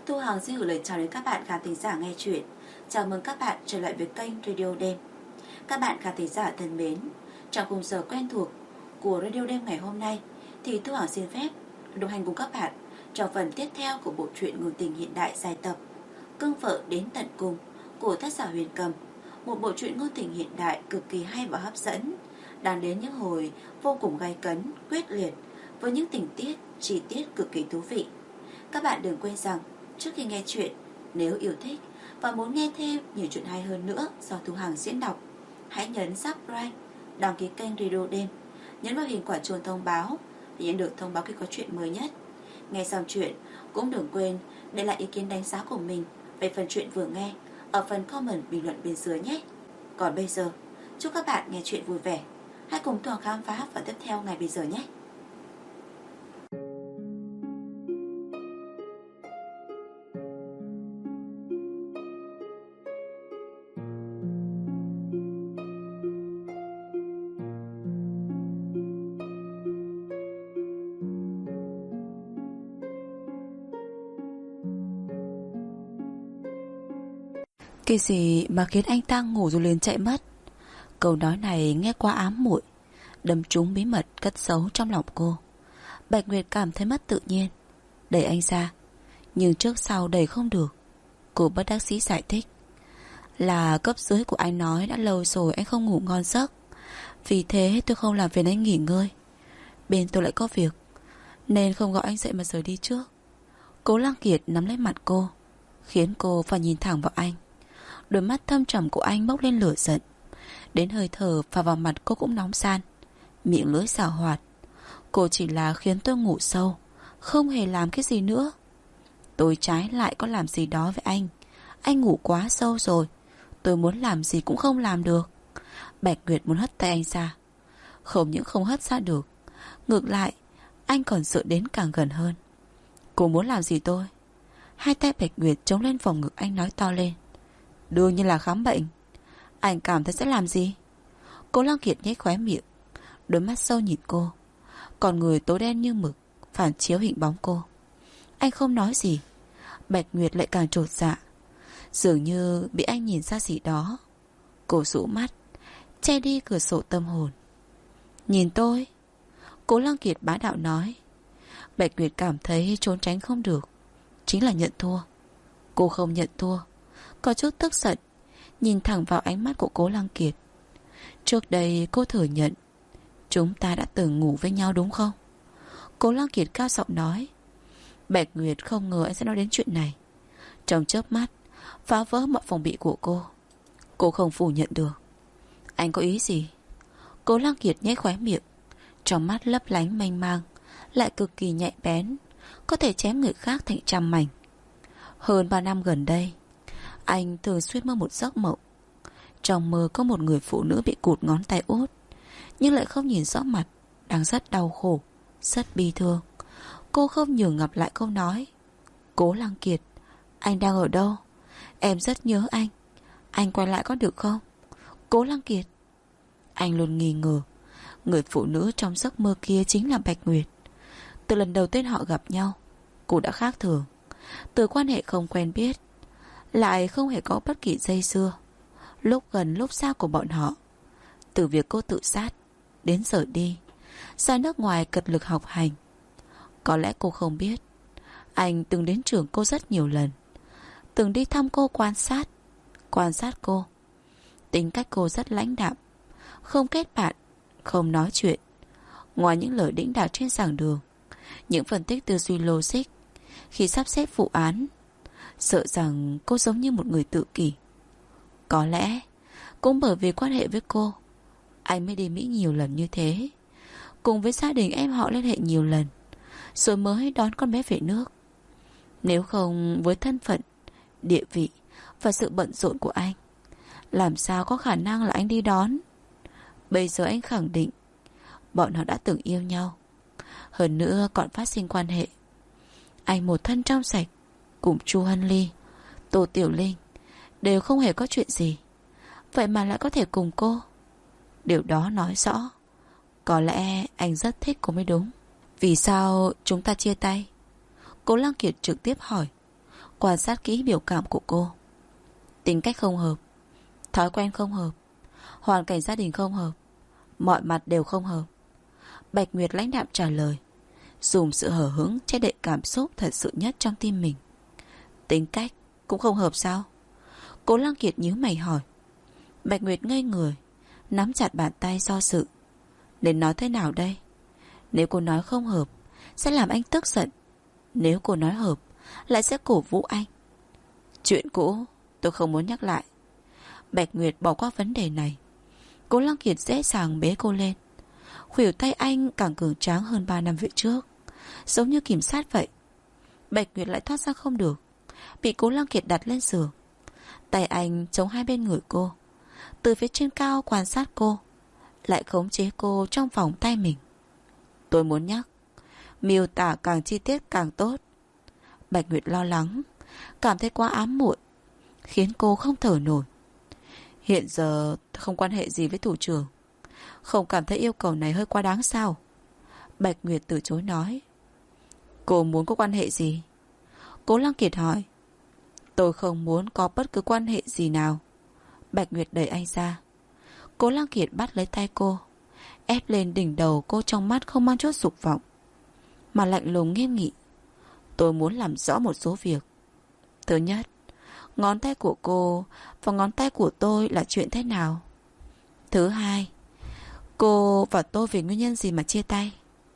Thu Hằng xin gửi lời chào đến các bạn khán thính giả nghe chuyện. Chào mừng các bạn trở lại với kênh Radio Đêm. Các bạn khán thính giả thân mến, trong khung giờ quen thuộc của Radio Đêm ngày hôm nay thì Thu Hằng xin phép đồng hành cùng các bạn trong phần tiếp theo của bộ truyện ngôn tình hiện đại dài tập Cưng Vợ Đến Tận Cùng của tác giả Huyền Cầm. Một bộ truyện ngôn tình hiện đại cực kỳ hay và hấp dẫn, đang đến những hồi vô cùng gay cấn, quyết liệt với những tình tiết, chi tiết cực kỳ thú vị. Các bạn đừng quên rằng trước khi nghe chuyện, nếu yêu thích và muốn nghe thêm nhiều chuyện hay hơn nữa do Thu Hằng diễn đọc, hãy nhấn subscribe, đăng ký kênh Radio Đêm, nhấn vào hình quả chuông thông báo để nhận được thông báo khi có chuyện mới nhất. Nghe xong chuyện cũng đừng quên để lại ý kiến đánh giá của mình về phần chuyện vừa nghe ở phần comment bình luận bên dưới nhé. Còn bây giờ, chúc các bạn nghe chuyện vui vẻ. Hãy cùng Thu Hằng khám phá phần tiếp theo ngày bây giờ nhé. Cái gì mà khiến anh ta ngủ rồi liền chạy mất? Câu nói này nghe quá ám muội, đâm trúng bí mật cất giấu trong lòng cô. Bạch Nguyệt cảm thấy mất tự nhiên, đẩy anh ra, nhưng trước sau đẩy không được. Cô bất đắc dĩ giải thích là cấp dưới của anh nói đã lâu rồi anh không ngủ ngon giấc, vì thế tôi không làm phiền anh nghỉ ngơi. Bên tôi lại có việc nên không gọi anh dậy mà rời đi trước. Cố Lăng Kiệt nắm lấy mặt cô, khiến cô phải nhìn thẳng vào anh. Đôi mắt thâm trầm của anh bốc lên lửa giận, đến hơi thở phả vào mặt cô cũng nóng san. Miệng lưỡi giảo hoạt. Cô chỉ là khiến tôi ngủ sâu, không hề làm cái gì nữa. Tôi trái lại có làm gì đó với anh. Anh ngủ quá sâu rồi, tôi muốn làm gì cũng không làm được. Bạch Nguyệt muốn hất tay anh ra. Không những không hất ra được, ngược lại anh còn sợ đến càng gần hơn. Cô muốn làm gì tôi? Hai tay Bạch Nguyệt chống lên vòng ngực anh, nói to lên. Đương nhiên là khám bệnh. Anh cảm thấy sẽ làm gì? Cố Lăng Kiệt nhếch khóe miệng, đôi mắt sâu nhìn cô, còn người tối đen như mực phản chiếu hình bóng cô. Anh không nói gì. Bạch Nguyệt lại càng chột dạ, dường như bị anh nhìn ra gì đó. Cô rũ mắt, che đi cửa sổ tâm hồn. Nhìn tôi. Cố Lăng Kiệt bá đạo nói. Bạch Nguyệt cảm thấy trốn tránh không được, chính là nhận thua. Cô không nhận thua, có chút tức giận, nhìn thẳng vào ánh mắt của Cố Lăng Kiệt. Trước đây cô thừa nhận chúng ta đã từng ngủ với nhau đúng không? Cố Lăng Kiệt cao giọng nói. Bạch Nguyệt không ngờ anh sẽ nói đến chuyện này. Trong chớp mắt phá vỡ mọi phòng bị của cô. Cô không phủ nhận được. Anh có ý gì? Cố Lăng Kiệt nhếch khóe miệng, trong mắt lấp lánh mênh mang, lại cực kỳ nhạy bén, có thể chém người khác thành trăm mảnh. Hơn 3 năm gần đây, anh thường xuyên mơ một giấc mộng. Trong mơ có một người phụ nữ bị cụt ngón tay út, nhưng lại không nhìn rõ mặt, đang rất đau khổ, rất bi thương. Cô không nhường ngập lại câu nói. Cố Lăng Kiệt, anh đang ở đâu? Em rất nhớ anh. Anh quay lại có được không? Cố Lăng Kiệt. Anh luôn nghi ngờ người phụ nữ trong giấc mơ kia chính là Bạch Nguyệt. Từ lần đầu tiên họ gặp nhau, cô đã khác thường. Từ quan hệ không quen biết, lại không hề có bất kỳ dây dưa, lúc gần lúc xa của bọn họ. Từ việc cô tự sát đến giờ đi ra nước ngoài cật lực học hành. Có lẽ cô không biết, anh từng đến trường cô rất nhiều lần, từng đi thăm cô, quan sát cô. Tính cách cô rất lãnh đạm, không kết bạn, không nói chuyện. Ngoài những lời đĩnh đạc trên giảng đường, những phân tích tư duy logic khi sắp xếp vụ án, sợ rằng cô giống như một người tự kỷ. Có lẽ cũng bởi vì quan hệ với cô, anh mới đi Mỹ nhiều lần như thế, cùng với gia đình em họ liên hệ nhiều lần, rồi mới đón con bé về nước. Nếu không với thân phận, địa vị và sự bận rộn của anh, làm sao có khả năng là anh đi đón. Bây giờ anh khẳng định bọn họ đã từng yêu nhau, hơn nữa còn phát sinh quan hệ. Anh một thân trong sạch, cùng Chu Hân Ly, Tô Tiểu Linh đều không hề có chuyện gì, vậy mà lại có thể cùng cô. Điều đó nói rõ có lẽ anh rất thích cô mới đúng. Vì sao chúng ta chia tay? Cố Lăng Kiệt trực tiếp hỏi. Quan sát kỹ biểu cảm của cô. Tính cách không hợp, thói quen không hợp, hoàn cảnh gia đình không hợp, mọi mặt đều không hợp. Bạch Nguyệt lãnh đạm trả lời, dùng sự hờ hững che đậy cảm xúc thật sự nhất trong tim mình. Tính cách cũng không hợp sao? Cố Lăng Kiệt nhíu mày hỏi. Bạch Nguyệt ngây người, nắm chặt bàn tay do dự. Nên nói thế nào đây? Nếu cô nói không hợp, sẽ làm anh tức giận. Nếu cô nói hợp, lại sẽ cổ vũ anh. Chuyện cũ tôi không muốn nhắc lại. Bạch Nguyệt bỏ qua vấn đề này. Cố Lăng Kiệt dễ dàng bế cô lên. Khuỷu tay anh càng cường tráng hơn 3 năm về trước, giống như kìm sát vậy. Bạch Nguyệt lại thoát ra không được, bị Cố Lăng Kiệt đặt lên giường. Tay anh chống hai bên người cô, từ phía trên cao quan sát cô, lại khống chế cô trong vòng tay mình. Tôi muốn nhắc, miêu tả càng chi tiết càng tốt. Bạch Nguyệt lo lắng, cảm thấy quá ám muội, khiến cô không thở nổi. Hiện giờ không quan hệ gì với thủ trưởng, không cảm thấy yêu cầu này hơi quá đáng sao? Bạch Nguyệt từ chối nói. Cô muốn có quan hệ gì? Cố Lăng Kiệt hỏi. Tôi không muốn có bất cứ quan hệ gì nào. Bạch Nguyệt đẩy anh ra. Cố Lăng Kiệt bắt lấy tay cô, ép lên đỉnh đầu cô, trong mắt không mang chút dục vọng, mà lạnh lùng nghiêm nghị. Tôi muốn làm rõ một số việc. Thứ nhất, ngón tay của cô và ngón tay của tôi là chuyện thế nào? Thứ hai, cô và tôi vì nguyên nhân gì mà chia tay?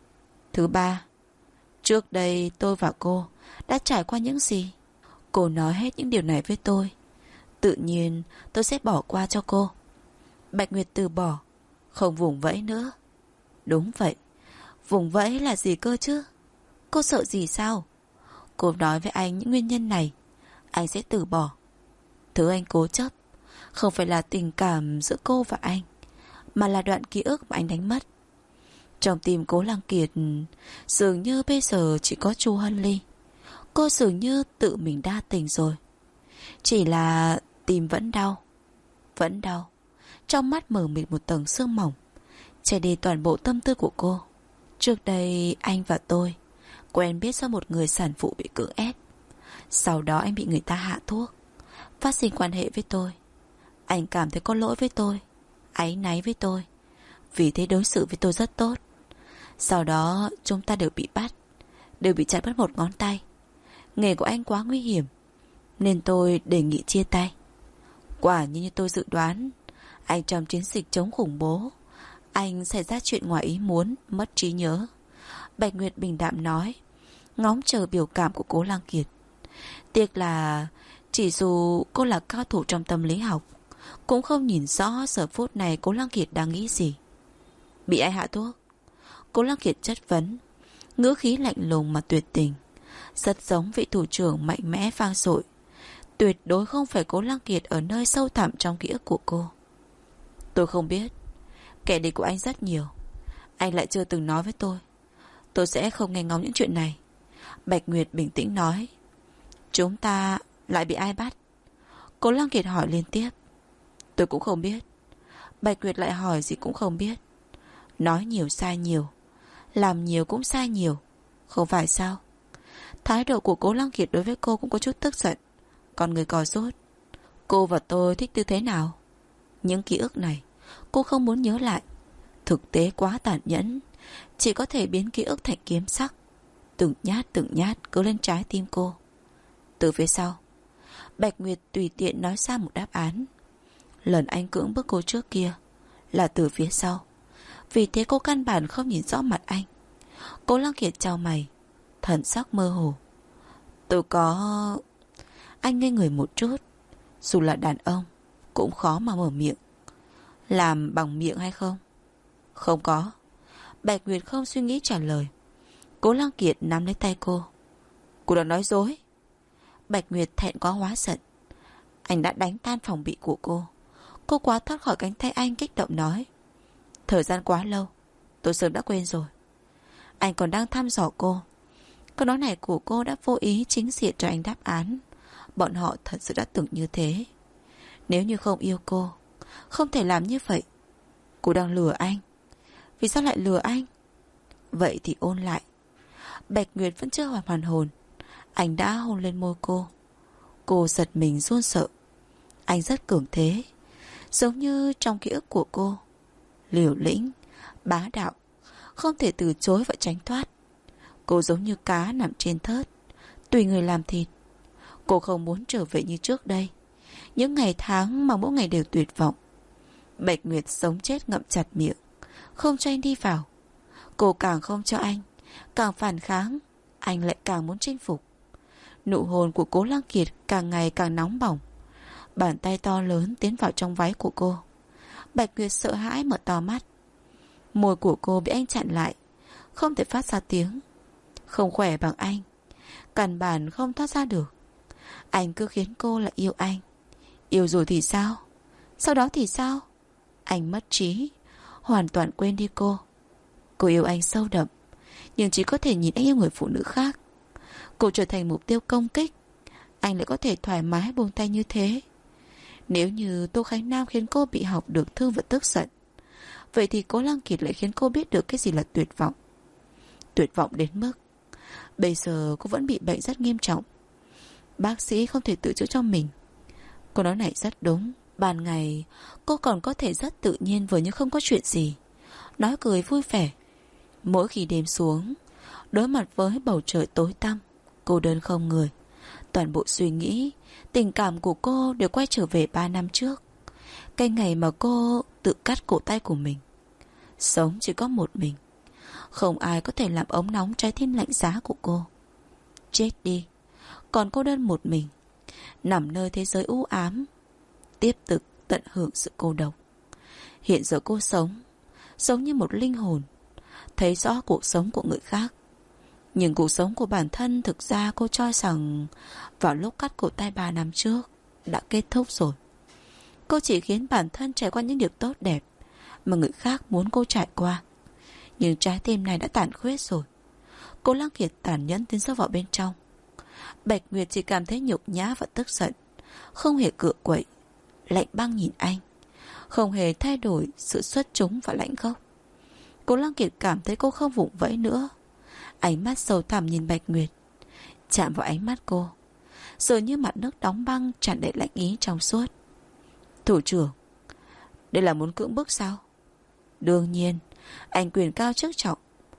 Thứ ba, trước đây tôi và cô đã trải qua những gì? Cô nói hết những điều này với tôi, tự nhiên tôi sẽ bỏ qua cho cô. Bạch Nguyệt từ bỏ, không vùng vẫy nữa. Đúng vậy, vùng vẫy là gì cơ chứ? Cô sợ gì sao? Cô nói với anh những nguyên nhân này, anh sẽ từ bỏ. Thứ anh cố chấp không phải là tình cảm giữa cô và anh, mà là đoạn ký ức mà anh đánh mất. Trong tim Cố Lăng Kiệt dường như bây giờ chỉ có Chu Hân Ly. Cô dường như tự mình đa tình rồi. Chỉ là tim vẫn đau. Vẫn đau. Trong mắt mờ mịt một tầng sương mỏng, che đi toàn bộ tâm tư của cô. Trước đây anh và tôi quen biết do một người sản phụ bị cưỡng ép. Sau đó anh bị người ta hạ thuốc, phát sinh quan hệ với tôi. Anh cảm thấy có lỗi với tôi, áy náy với tôi, vì thế đối xử với tôi rất tốt. Sau đó chúng ta đều bị bắt, đều bị chặt mất một ngón tay. Nghề của anh quá nguy hiểm, nên tôi đề nghị chia tay. Quả như tôi dự đoán, anh trong chiến dịch chống khủng bố, anh xảy ra chuyện ngoài ý muốn, mất trí nhớ. Bạch Nguyệt bình đạm nói, ngóng chờ biểu cảm của Cố Lăng Kiệt. Tiếc là chỉ dù cô là cao thủ trong tâm lý học, cũng không nhìn rõ giờ phút này Cố Lăng Kiệt đang nghĩ gì. Bị ai hạ thuốc? Cố Lăng Kiệt chất vấn, ngữ khí lạnh lùng mà tuyệt tình, rất giống vị thủ trưởng mạnh mẽ vang dội. Tuyệt đối không phải Cố Lăng Kiệt ở nơi sâu thẳm trong ký ức của cô. Tôi không biết. Kẻ địch của anh rất nhiều, anh lại chưa từng nói với tôi. Tôi sẽ không nghe ngóng những chuyện này. Bạch Nguyệt bình tĩnh nói. Chúng ta lại bị ai bắt? Cố Lăng Kiệt hỏi liên tiếp. Tôi cũng không biết. Bạch Nguyệt lại hỏi gì cũng không biết. Nói nhiều sai nhiều, làm nhiều cũng sai nhiều, không phải sao? Thái độ của Cố Lăng Kiệt đối với cô cũng có chút tức giận. Còn người cò rốt. Cô và tôi thích tư thế nào? Những ký ức này cô không muốn nhớ lại. Thực tế quá tàn nhẫn, chỉ có thể biến ký ức thành kiếm sắc, từng nhát cứ lên trái tim cô. Từ phía sau, Bạch Nguyệt tùy tiện nói ra một đáp án. Lần anh cưỡng bức cô trước kia là từ phía sau, vì thế cô căn bản không nhìn rõ mặt anh. Cố Lăng Kiệt chau mày, thần sắc mơ hồ. Tôi có... Anh ngây người một chút. Dù là đàn ông cũng khó mà mở miệng. Làm bằng miệng hay không? Không có. Bạch Nguyệt không suy nghĩ trả lời. Cố Lăng Kiệt nắm lấy tay cô. Cô đang nói dối. Bạch Nguyệt thẹn quá hóa giận. Anh đã đánh tan phòng bị của cô. Cô quá thoát khỏi cánh tay anh, kích động nói. Thời gian quá lâu, tôi sớm đã quên rồi. Anh còn đang thăm dò cô. Câu nói này của cô đã vô ý chính diện cho anh đáp án. Bọn họ thật sự đã tưởng như thế. Nếu như không yêu cô, không thể làm như vậy. Cô đang lừa anh. Vì sao lại lừa anh? Vậy thì ôn lại. Bạch Nguyệt vẫn chưa hoàn hồn. Anh đã hôn lên môi cô, Cô giật mình run sợ. Anh rất cường thế, giống như trong ký ức của cô. Liều lĩnh, bá đạo, không thể từ chối và tránh thoát. Cô giống như cá nằm trên thớt, tùy người làm thịt. Cô không muốn trở về như trước đây, những ngày tháng mà mỗi ngày đều tuyệt vọng. Bạch Nguyệt sống chết ngậm chặt miệng, không cho anh đi vào. Cô càng không cho anh, càng phản kháng, anh lại càng muốn chinh phục. Nụ hôn của Cố Lăng Kiệt càng ngày càng nóng bỏng. Bàn tay to lớn tiến vào trong váy của cô. Bạch Nguyệt sợ hãi mở to mắt. Môi của cô bị anh chặn lại, không thể phát ra tiếng. Không khỏe bằng anh, căn bản không thoát ra được. Anh cứ khiến cô là yêu anh. Yêu rồi thì sao? Sau đó thì sao? Anh mất trí, hoàn toàn quên đi cô. Cô yêu anh sâu đậm, nhưng chỉ có thể nhìn anh yêu người phụ nữ khác. Cô trở thành mục tiêu công kích. Anh lại có thể thoải mái buông tay như thế. Nếu như Tô Khánh Nam khiến cô bị học được thương và tức giận, vậy thì Cố Lăng Kiệt lại khiến cô biết được cái gì là tuyệt vọng. Tuyệt vọng đến mức bây giờ cô vẫn bị bệnh rất nghiêm trọng. Bác sĩ không thể tự chữa cho mình. Cô nói này rất đúng. Ban ngày cô còn có thể rất tự nhiên vừa như không có chuyện gì, nói cười vui vẻ. Mỗi khi đêm xuống, đối mặt với bầu trời tối tăm, cô đơn không người, toàn bộ suy nghĩ, tình cảm của cô đều quay trở về 3 năm trước. Cái ngày mà cô tự cắt cổ tay của mình. Sống chỉ có một mình, không ai có thể làm ấm nóng trái tim lạnh giá của cô. Chết đi, còn cô đơn một mình, nằm nơi thế giới u ám, tiếp tục tận hưởng sự cô độc. Hiện giờ cô sống, giống như một linh hồn, thấy rõ cuộc sống của người khác. Nhưng cuộc sống của bản thân thực ra cô cho rằng vào lúc cắt cổ tay 3 năm trước đã kết thúc rồi. Cô chỉ khiến bản thân trải qua những điều tốt đẹp mà người khác muốn cô trải qua. Nhưng trái tim này đã tàn khuyết rồi. Cố Lăng Kiệt tàn nhẫn tiến sâu vào bên trong. Bạch Nguyệt chỉ cảm thấy nhục nhã và tức giận, không hề cựa quậy, lạnh băng nhìn anh, không hề thay đổi sự xuất chúng và lãnh khốc. Cố Lăng Kiệt cảm thấy cô không vùng vẫy nữa. Ánh mắt sâu thẳm nhìn Bạch Nguyệt, chạm vào ánh mắt cô, rồi như mặt nước đóng băng tràn đầy lạnh ý trong suốt. Thủ trưởng, đây là muốn cưỡng bức sao? Đương nhiên, anh quyền cao chức trọng,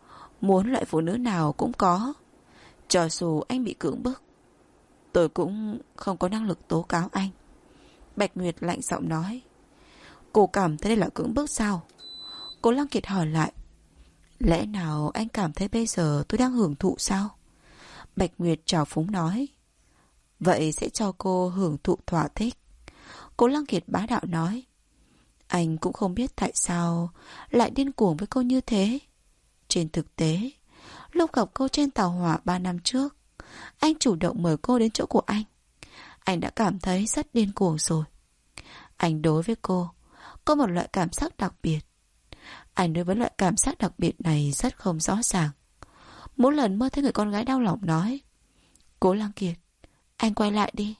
muốn loại phụ nữ nào cũng có. Cho dù anh bị cưỡng bức, tôi cũng không có năng lực tố cáo anh. Bạch Nguyệt lạnh giọng nói. Cô cảm thấy đây là cưỡng bức sao? Cố Lăng Kiệt hỏi lại. Lẽ nào anh cảm thấy bây giờ tôi đang hưởng thụ sao? Bạch Nguyệt trào phúng nói. Vậy sẽ cho cô hưởng thụ thỏa thích. Cố Lăng Kiệt bá đạo nói. Anh cũng không biết tại sao lại điên cuồng với cô như thế. Trên thực tế, lúc gặp cô trên tàu hỏa 3 năm trước, anh chủ động mời cô đến chỗ của anh. Anh đã cảm thấy rất điên cuồng rồi. Anh đối với cô có một loại cảm giác đặc biệt. Anh đối với loại cảm giác đặc biệt này rất không rõ ràng. Mỗi lần mơ thấy người con gái đau lòng nói. Cố Lăng Kiệt, anh quay lại đi.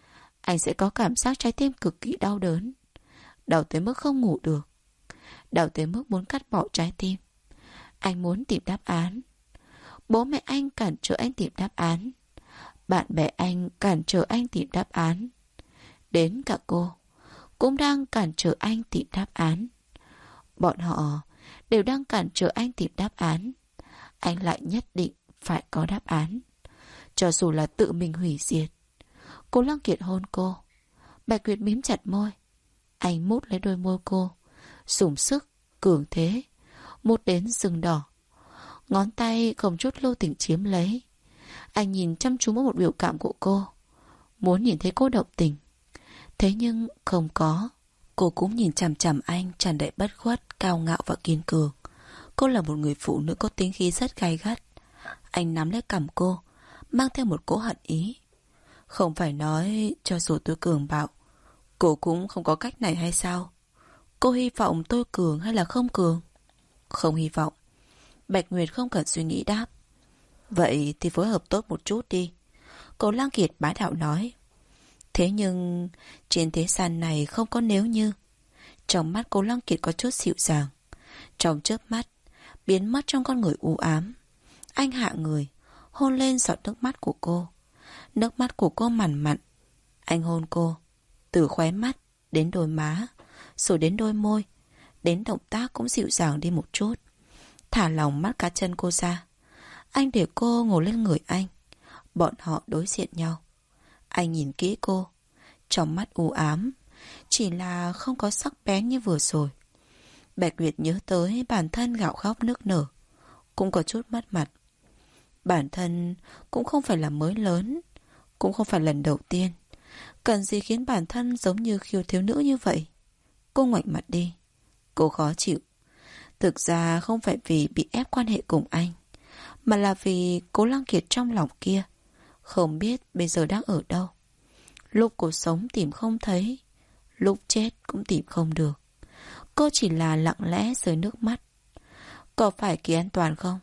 Anh sẽ có cảm giác trái tim cực kỳ đau đớn, đau tới mức không ngủ được, đau tới mức muốn cắt bỏ trái tim. Anh muốn tìm đáp án. Bố mẹ anh cản trở anh tìm đáp án. Bạn bè anh cản trở anh tìm đáp án. Đến cả cô cũng đang cản trở anh tìm đáp án. Bọn họ đều đang cản trở anh tìm đáp án. Anh lại nhất định phải có đáp án, cho dù là tự mình hủy diệt. Cố Lăng Kiệt hôn cô. Bạch Nguyệt mím chặt môi. Anh mút lấy đôi môi cô, dùng sức, cường thế, mút đến sừng đỏ. Ngón tay không chút lưu tình chiếm lấy. Anh nhìn chăm chú vào một biểu cảm của cô, muốn nhìn thấy cô động tình. Thế nhưng không có. Cô cũng nhìn chằm chằm anh tràn đầy bất khuất, cao ngạo và kiên cường. Cô là một người phụ nữ có tính khí rất gay gắt. Anh nắm lấy cằm cô, mang theo một cỗ hận ý. Không phải nói cho dù tôi cường bạo, cô cũng không có cách này hay sao? Cô hy vọng tôi cường hay là không cường? Không hy vọng. Bạch Nguyệt không cần suy nghĩ đáp. Vậy thì phối hợp tốt một chút đi. Cố Lăng Kiệt bá đạo nói. Thế nhưng trên thế gian này không có nếu như. Trong mắt Cố Lăng Kiệt có chút dịu dàng. Trong chớp mắt biến mất trong con người u ám. Anh hạ người, hôn lên giọt nước mắt của cô. Nước mắt của cô mặn mặn, Anh hôn cô, từ khóe mắt đến đôi má, rồi đến đôi môi, đến động tác cũng dịu dàng đi một chút. Thả lỏng mắt cá chân cô ra. Anh để cô ngồi lên người anh. Bọn họ đối diện nhau. Anh nhìn kỹ cô, trong mắt u ám, chỉ là không có sắc bén như vừa rồi. Bạch Nguyệt nhớ tới bản thân gào khóc nức nở, cũng có chút mất mặt. Bản thân cũng không phải là mới lớn, cũng không phải lần đầu tiên. Cần gì khiến bản thân giống như khiêu thiếu nữ như vậy? Cô ngoảnh mặt đi. Cô khó chịu. Thực ra không phải vì bị ép quan hệ cùng anh, mà là vì Cố Lăng Kiệt trong lòng kia không biết bây giờ đang ở đâu. Lúc cô sống tìm không thấy, lúc chết cũng tìm không được. Cô chỉ là lặng lẽ rơi nước mắt. Có phải Kỳ an toàn không?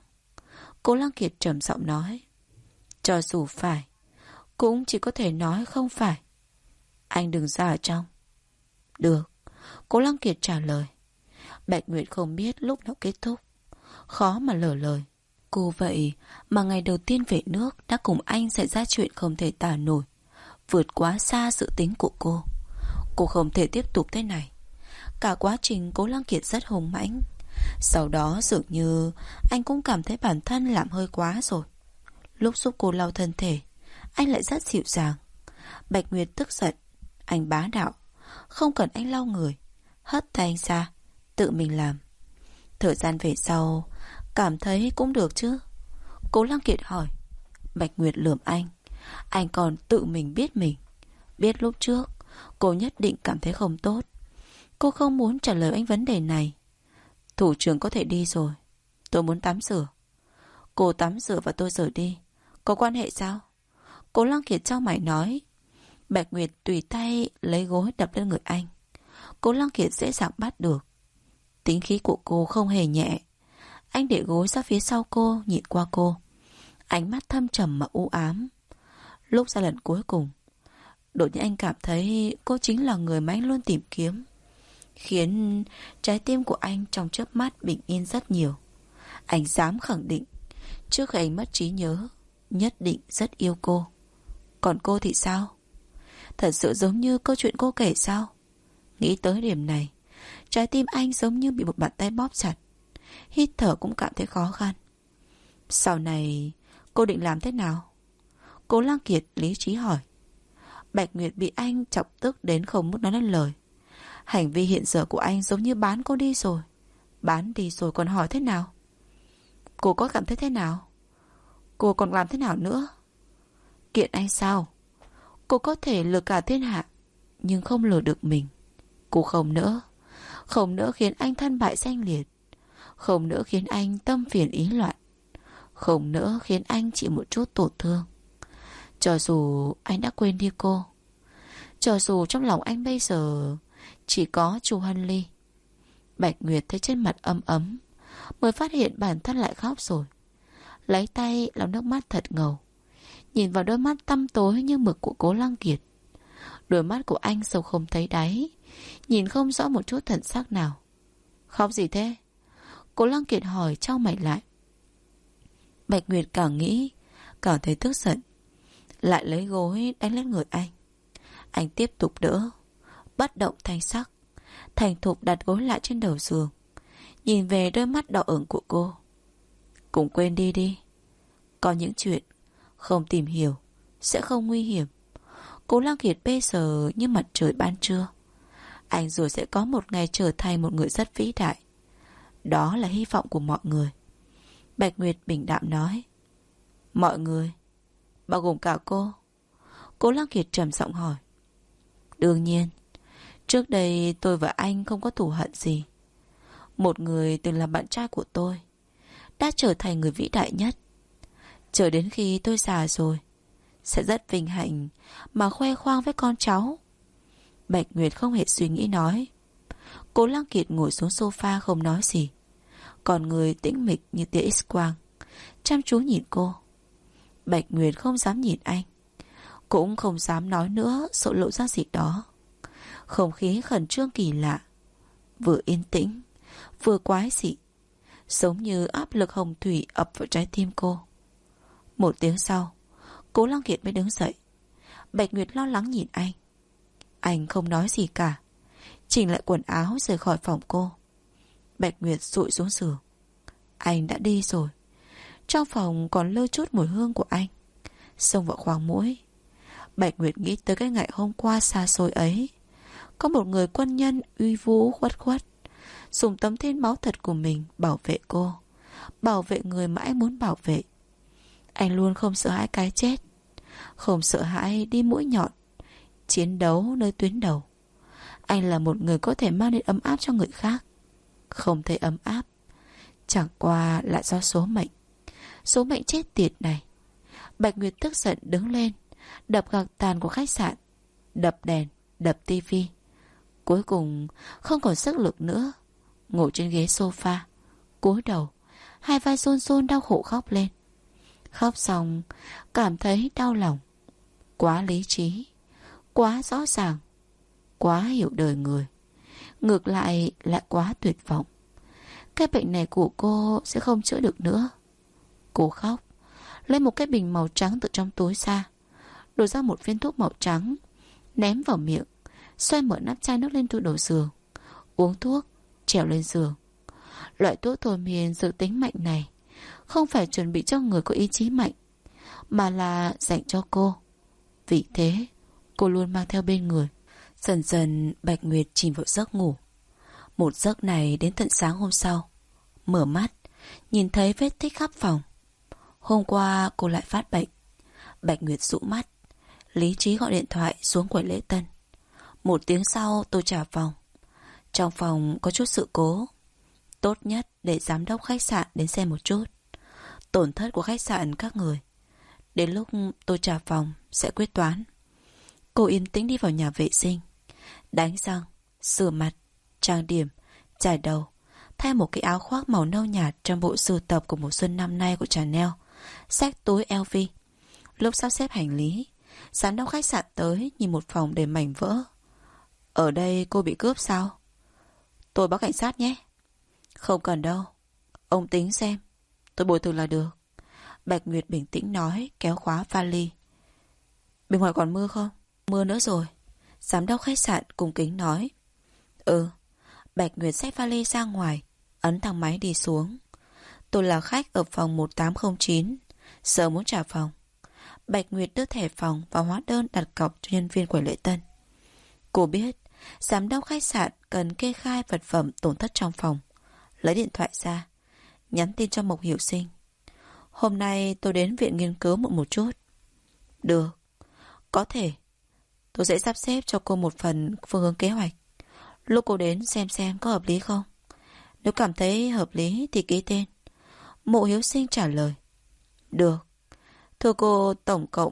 Cố Lăng Kiệt trầm giọng nói. Cho dù phải, cũng chỉ có thể nói không phải. Anh đừng ra ở trong. Được, Cố Lăng Kiệt trả lời. Bạch Nguyệt không biết lúc nào kết thúc, khó mà lỡ lời. Cô vậy mà ngày đầu tiên về nước đã cùng anh xảy ra chuyện không thể tả nổi, vượt quá xa dự tính của cô. Cô không thể tiếp tục thế này. Cả quá trình Cố Lăng Kiệt rất hùng mãnh. Sau đó dường như anh cũng cảm thấy bản thân làm hơi quá rồi. Lúc giúp cô lau thân thể, anh lại rất dịu dàng. Bạch Nguyệt tức giận. Anh bá đạo, không cần anh lau người, hất tay anh ra, tự mình làm. Thời gian về sau cảm thấy cũng được chứ? Cố Lăng Kiệt hỏi. Bạch Nguyệt lườm anh còn tự mình biết mình. Biết lúc trước cô nhất định cảm thấy không tốt. Cô không muốn trả lời anh vấn đề này. Thủ trưởng có thể đi rồi, tôi muốn tắm rửa. Cô tắm rửa và tôi rời đi, có quan hệ sao? Cố Lăng Kiệt chau mày nói. Bạch Nguyệt tùy tay lấy gối đập lên người anh. Cố Lăng Kiệt dễ dàng bắt được. Tính khí của cô không hề nhẹ. Anh để gối ra phía sau cô, nhìn qua cô, ánh mắt thâm trầm mà u ám. Lúc ra lần cuối cùng, đột nhiên anh cảm thấy cô chính là người mà anh luôn tìm kiếm, khiến trái tim của anh trong chớp mắt bình yên rất nhiều. Anh dám khẳng định, trước khi anh mất trí nhớ, nhất định rất yêu cô. Còn cô thì sao? Thật sự giống như câu chuyện cô kể sao? Nghĩ tới điểm này, trái tim anh giống như bị một bàn tay bóp chặt. Hít thở cũng cảm thấy khó khăn. Sau này cô định làm thế nào? Cố Lăng Kiệt lý trí hỏi. Bạch Nguyệt bị anh chọc tức đến không muốn nói nên lời. Hành vi hiện giờ của anh giống như bán cô đi rồi. Bán đi rồi còn hỏi thế nào? Cô có cảm thấy thế nào? Cô còn làm thế nào nữa? Kiện anh sao? Cô có thể lừa cả thiên hạ, nhưng không lừa được mình. Cô không nỡ. Không nỡ khiến anh thân bại danh liệt. Không nỡ khiến anh tâm phiền ý loạn. Không nỡ khiến anh chịu một chút tổn thương. Cho dù anh đã quên đi cô, cho dù trong lòng anh bây giờ chỉ có Chu Hân Ly. Bạch Nguyệt thấy trên mặt ấm ấm, mới phát hiện bản thân lại khóc rồi. Lấy tay lau nước mắt thật ngầu, nhìn vào đôi mắt tăm tối như mực của Cố Lăng Kiệt. Đôi mắt của anh sâu không thấy đáy, nhìn không rõ một chút thần sắc nào. Khóc gì thế? Cố Lăng Kiệt hỏi, chau mày lại. Bạch Nguyệt càng nghĩ càng thấy tức giận, lại lấy gối đánh lên người anh. Anh tiếp tục đỡ, bất động thanh sắc, thành thục đặt gối lại trên đầu giường, nhìn về đôi mắt đỏ ửng của cô. Cũng quên đi đi. Có những chuyện không tìm hiểu sẽ không nguy hiểm. Cố Lăng Kiệt bây giờ như mặt trời ban trưa. Anh rồi sẽ có một ngày trở thành một người rất vĩ đại. Đó là hy vọng của mọi người. Bạch Nguyệt bình đạm nói. Mọi người? Bao gồm cả cô? Cố Lăng Kiệt trầm giọng hỏi. Đương nhiên. Trước đây tôi và anh không có thù hận gì. Một người từng là bạn trai của tôi đã trở thành người vĩ đại nhất. Chờ đến khi tôi già rồi, sẽ rất vinh hạnh mà khoe khoang với con cháu. Bạch Nguyệt không hề suy nghĩ nói. Cố Lăng Kiệt ngồi xuống sofa không nói gì, còn người tĩnh mịch như tia X-quang, chăm chú nhìn cô. Bạch Nguyệt không dám nhìn anh, cũng không dám nói nữa, sợ lộ ra gì đó. Không khí khẩn trương kỳ lạ, vừa yên tĩnh vừa quái dị, giống như áp lực hồng thủy ập vào trái tim cô. Một tiếng sau, Cố Lăng Kiệt mới đứng dậy. Bạch Nguyệt lo lắng nhìn anh. Anh không nói gì cả, chỉnh lại quần áo rời khỏi phòng cô. Bạch Nguyệt dụi xuống giường. Anh đã đi rồi. Trong phòng còn lơ chút mùi hương của anh xông vào khoang mũi. Bạch Nguyệt nghĩ tới cái ngày hôm qua xa xôi ấy. Có một người quân nhân uy vũ khuất khuất dùng tấm thiên máu thật của mình bảo vệ cô, bảo vệ người mà anh muốn bảo vệ. Anh luôn không sợ hãi cái chết, không sợ hãi đi mũi nhọn, chiến đấu nơi tuyến đầu. Anh là một người có thể mang đến ấm áp cho người khác. Không thấy ấm áp chẳng qua là do số mệnh. Số mệnh chết tiệt này. Bạch Nguyệt tức giận đứng lên, đập gạc tàn của khách sạn, đập đèn, đập tivi. Cuối cùng không còn sức lực nữa, ngồi trên ghế sofa, cúi đầu, hai vai run run đau khổ khóc lên. Khóc xong cảm thấy đau lòng. Quá lý trí, quá rõ ràng, quá hiểu đời người, ngược lại lại quá tuyệt vọng. Cái bệnh này của cô sẽ không chữa được nữa. Cô khóc, lấy một cái bình màu trắng từ trong túi ra, đổ ra một viên thuốc màu trắng, ném vào miệng, xoay mở nắp chai nước lên tủ đầu giường, uống thuốc, trèo lên giường. Loại thuốc thôi miên dự tính mạnh này không phải chuẩn bị cho người có ý chí mạnh, mà là dành cho cô. Vì thế cô luôn mang theo bên người. Dần dần Bạch Nguyệt chìm vào giấc ngủ. Một giấc này đến tận sáng hôm sau. Mở mắt, nhìn thấy vết tích khắp phòng. Hôm qua cô lại phát bệnh. Bạch Nguyệt dụ mắt, lý trí gọi điện thoại xuống quầy lễ tân. 1 tiếng sau tôi trả phòng. Trong phòng có chút sự cố. Tốt nhất để giám đốc khách sạn đến xem một chút. Tổn thất của khách sạn các người, đến lúc tôi trả phòng sẽ quyết toán. Cô yên tĩnh đi vào nhà vệ sinh, đánh răng, rửa mặt, trang điểm, chải đầu, thay một cái áo khoác màu nâu nhạt trong bộ sưu tập của mùa xuân năm nay của Chanel, xách túi LV. Lúc sắp xếp hành lý, giám đốc khách sạn tới nhìn một phòng đầy mảnh vỡ. Ở đây cô bị cướp sao? Tôi báo cảnh sát nhé. Không cần đâu, ông tính xem, tôi bồi thường là được. Bạch Nguyệt bình tĩnh nói, kéo khóa vali. Bên ngoài còn mưa không? Mưa nữa rồi. Giám đốc khách sạn cung kính nói. Ừ. Bạch Nguyệt xách vali ra ngoài, ấn thang máy đi xuống. Tôi là khách ở phòng 1809, giờ muốn trả phòng. Bạch Nguyệt đưa thẻ phòng và hóa đơn đặt cọc cho nhân viên quầy lễ tân. Cô biết giám đốc khách sạn cần kê khai vật phẩm tổn thất trong phòng. Lấy điện thoại ra, nhắn tin cho Mộc Hiểu Sinh. Hôm nay tôi đến viện nghiên cứu một chút. Được, có thể. Tôi sẽ sắp xếp cho cô một phần phương hướng kế hoạch. Lúc cô đến xem có hợp lý không. Nếu cảm thấy hợp lý thì ký tên. Mộ Hiếu Sinh trả lời. Được. Thưa cô, tổng cộng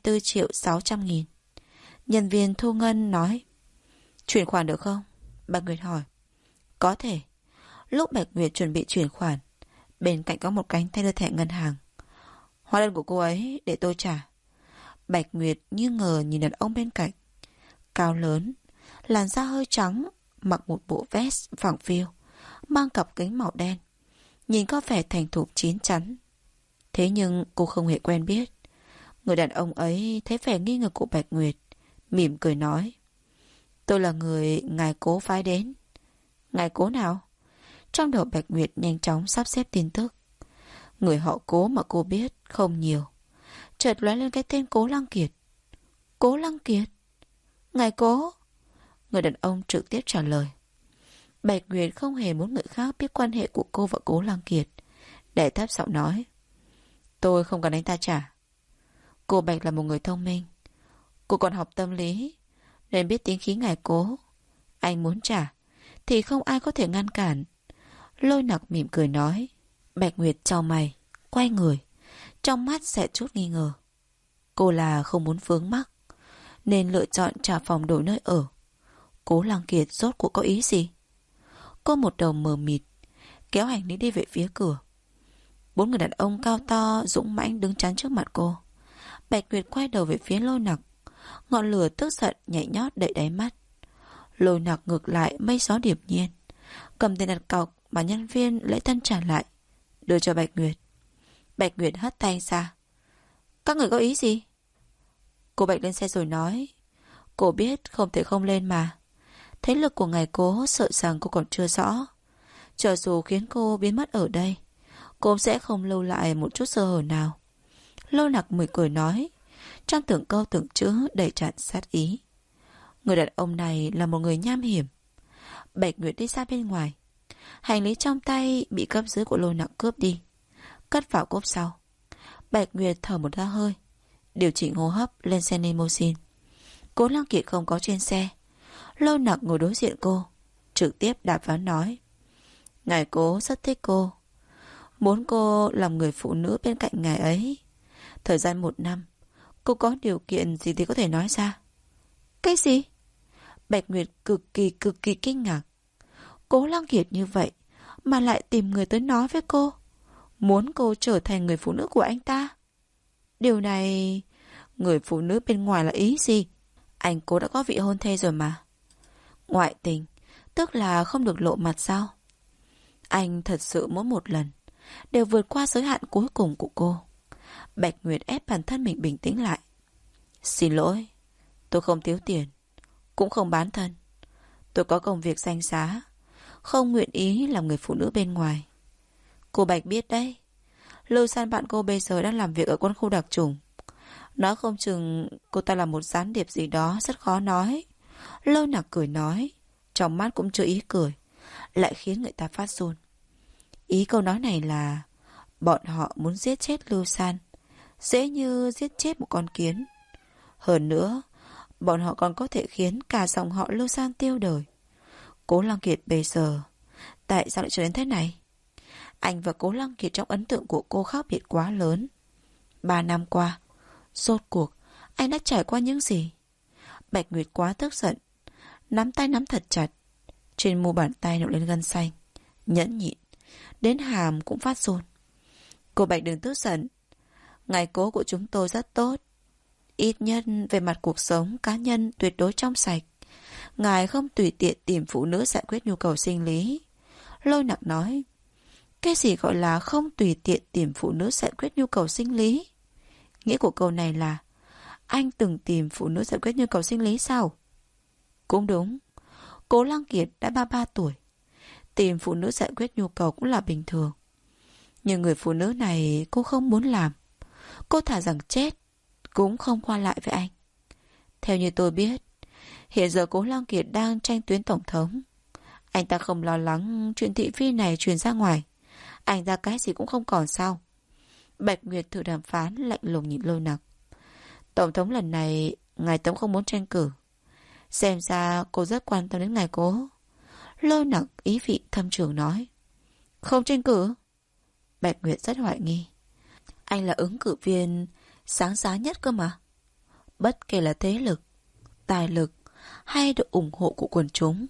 54.600.000. Nhân viên thu ngân nói. Chuyển khoản được không? Bạch Nguyệt hỏi. Có thể. Lúc Bạch Nguyệt chuẩn bị chuyển khoản, bên cạnh có một cánh tay đưa thẻ ngân hàng. Hóa đơn của cô ấy để tôi trả. Bạch Nguyệt như ngờ nhìn đàn ông bên cạnh. Cao lớn, làn da hơi trắng, mặc một bộ vest phẳng phiu, mang cặp kính màu đen, nhìn có vẻ thành thục chín chắn. Thế nhưng cô không hề quen biết. Người đàn ông ấy thấy vẻ nghi ngờ của Bạch Nguyệt, mỉm cười nói. Tôi là người ngài Cố phái đến. Ngài Cố nào? Trong đầu Bạch Nguyệt nhanh chóng sắp xếp tin tức. Người họ Cố mà cô biết không nhiều. Chợt lóe lên cái tên Cố Lăng Kiệt. Cố Lăng Kiệt? Ngài Cố? Người đàn ông trực tiếp trả lời. Bạch Nguyệt không hề muốn người khác biết quan hệ của cô và Cố Lăng Kiệt. Để thấp giọng nói. Tôi không cần anh ta trả. Cô Bạch là một người thông minh. Cô còn học tâm lý, nên biết tính khí ngài Cố. Anh muốn trả thì không ai có thể ngăn cản. Lôi Nặc mỉm cười nói. Bạch Nguyệt chau mày, quay người, trong mắt sẽ chút nghi ngờ. Cô là không muốn vướng mắc, nên lựa chọn trả phòng đổi nơi ở. Cố Lăng Kiệt rốt cuộc có ý gì? Cô một đầu mờ mịt, kéo hành lý đi về phía cửa. 4 người đàn ông cao to dũng mãnh đứng chắn trước mặt cô. Bạch Nguyệt quay đầu về phía Lôi Nặc, ngọn lửa tức giận nhảy nhót đậy đáy mắt. Lôi Nặc ngược lại mây gió điệp nhiên, cầm tiền đặt cọc mà nhân viên lễ tân trả lại, đưa cho Bạch Nguyệt. Bạch Nguyệt hất tay ra. Các người có ý gì? Cô Bạch lên xe rồi nói, cô biết không thể không lên mà. Thế lực của ngài Cố sợ rằng cô còn chưa rõ. Cho dù khiến cô biến mất ở đây, cô sẽ không lưu lại một chút sơ hở nào. Lôi Nặc mỉm cười nói, trong từng câu từng chữ đầy tràn sát ý. Người đàn ông này là một người nham hiểm. Bạch Nguyệt đi ra bên ngoài. Hành lý trong tay bị cấp dưới của Lôi Nặc cướp đi, cất vào cốp sau. Bạch Nguyệt thở một ra hơi, điều chỉnh hô hấp lên xe limousine. Cố Lăng Kiệt không có trên xe. Lôi Nặc ngồi đối diện cô, trực tiếp đạp vào nói, ngài Cố rất thích cô, muốn cô làm người phụ nữ bên cạnh ngài ấy. Thời gian 1 năm, cô có điều kiện gì thì có thể nói ra. Cái gì? Bạch Nguyệt cực kỳ kinh ngạc. Cố Lăng Kiệt như vậy mà lại tìm người tới nói với cô, muốn cô trở thành người phụ nữ của anh ta. Điều này, người phụ nữ bên ngoài là ý gì? Anh Cố đã có vị hôn thê rồi mà. Ngoại tình, tức là không được lộ mặt sao? Anh thật sự mỗi một lần đều vượt qua giới hạn cuối cùng của cô. Bạch Nguyệt ép bản thân mình bình tĩnh lại. Xin lỗi, tôi không thiếu tiền, cũng không bán thân. Tôi có công việc danh giá, không nguyện ý làm người phụ nữ bên ngoài. Cô Bạch biết đấy, Lưu San bạn cô bây giờ đang làm việc ở quân khu đặc chủng. Nói không chừng cô ta là một gián điệp gì đó, rất khó nói. Lôi Nặc cười nói, trong mắt cũng chưa ý cười, lại khiến người ta phát run. Ý câu nói này là bọn họ muốn giết chết Lưu San, dễ như giết chết một con kiến. Hơn nữa, bọn họ còn có thể khiến cả dòng họ Lưu San tiêu đời. Cố Lăng Kiệt bây giờ tại sao lại trở nên thế này? Anh và Cố Lăng Kiệt trong ấn tượng của cô khác biệt quá lớn. 3 năm qua, rốt cuộc anh đã trải qua những gì? Bạch Nguyệt quá tức giận, nắm tay nắm thật chặt, trên mu bàn tay nổi lên gân xanh, nhẫn nhịn, đến hàm cũng phát run. Cô Bạch đừng tức giận, ngài Cố của chúng tôi rất tốt, ít nhất về mặt cuộc sống cá nhân tuyệt đối trong sạch. Ngài không tùy tiện tìm phụ nữ giải quyết nhu cầu sinh lý. Lôi Nặc nói, cái gì gọi là không tùy tiện tìm phụ nữ giải quyết nhu cầu sinh lý? Nghĩa của câu này là anh từng tìm phụ nữ giải quyết nhu cầu sinh lý sao? Cũng đúng, Cố Lăng Kiệt đã 33 tuổi, tìm phụ nữ giải quyết nhu cầu cũng là bình thường. Nhưng người phụ nữ này cô không muốn làm. Cô thà rằng chết cũng không qua lại với anh. Theo như tôi biết, hiện giờ Cố Lăng Kiệt đang tranh tuyến tổng thống. Anh ta không lo lắng chuyện thị phi này truyền ra ngoài. Anh ta cái gì cũng không còn sao? Bạch Nguyệt thử đàm phán lạnh lùng nhìn Lôi Nặc. Tổng thống lần này ngài Tống không muốn tranh cử. Xem ra cô rất quan tâm đến ngài Cố. Lôi Nặc ý vị thâm trường nói. Không tranh cử? Bạch Nguyệt rất hoài nghi. Anh là ứng cử viên sáng giá nhất cơ mà. Bất kể là thế lực, tài lực hay được ủng hộ của quần chúng,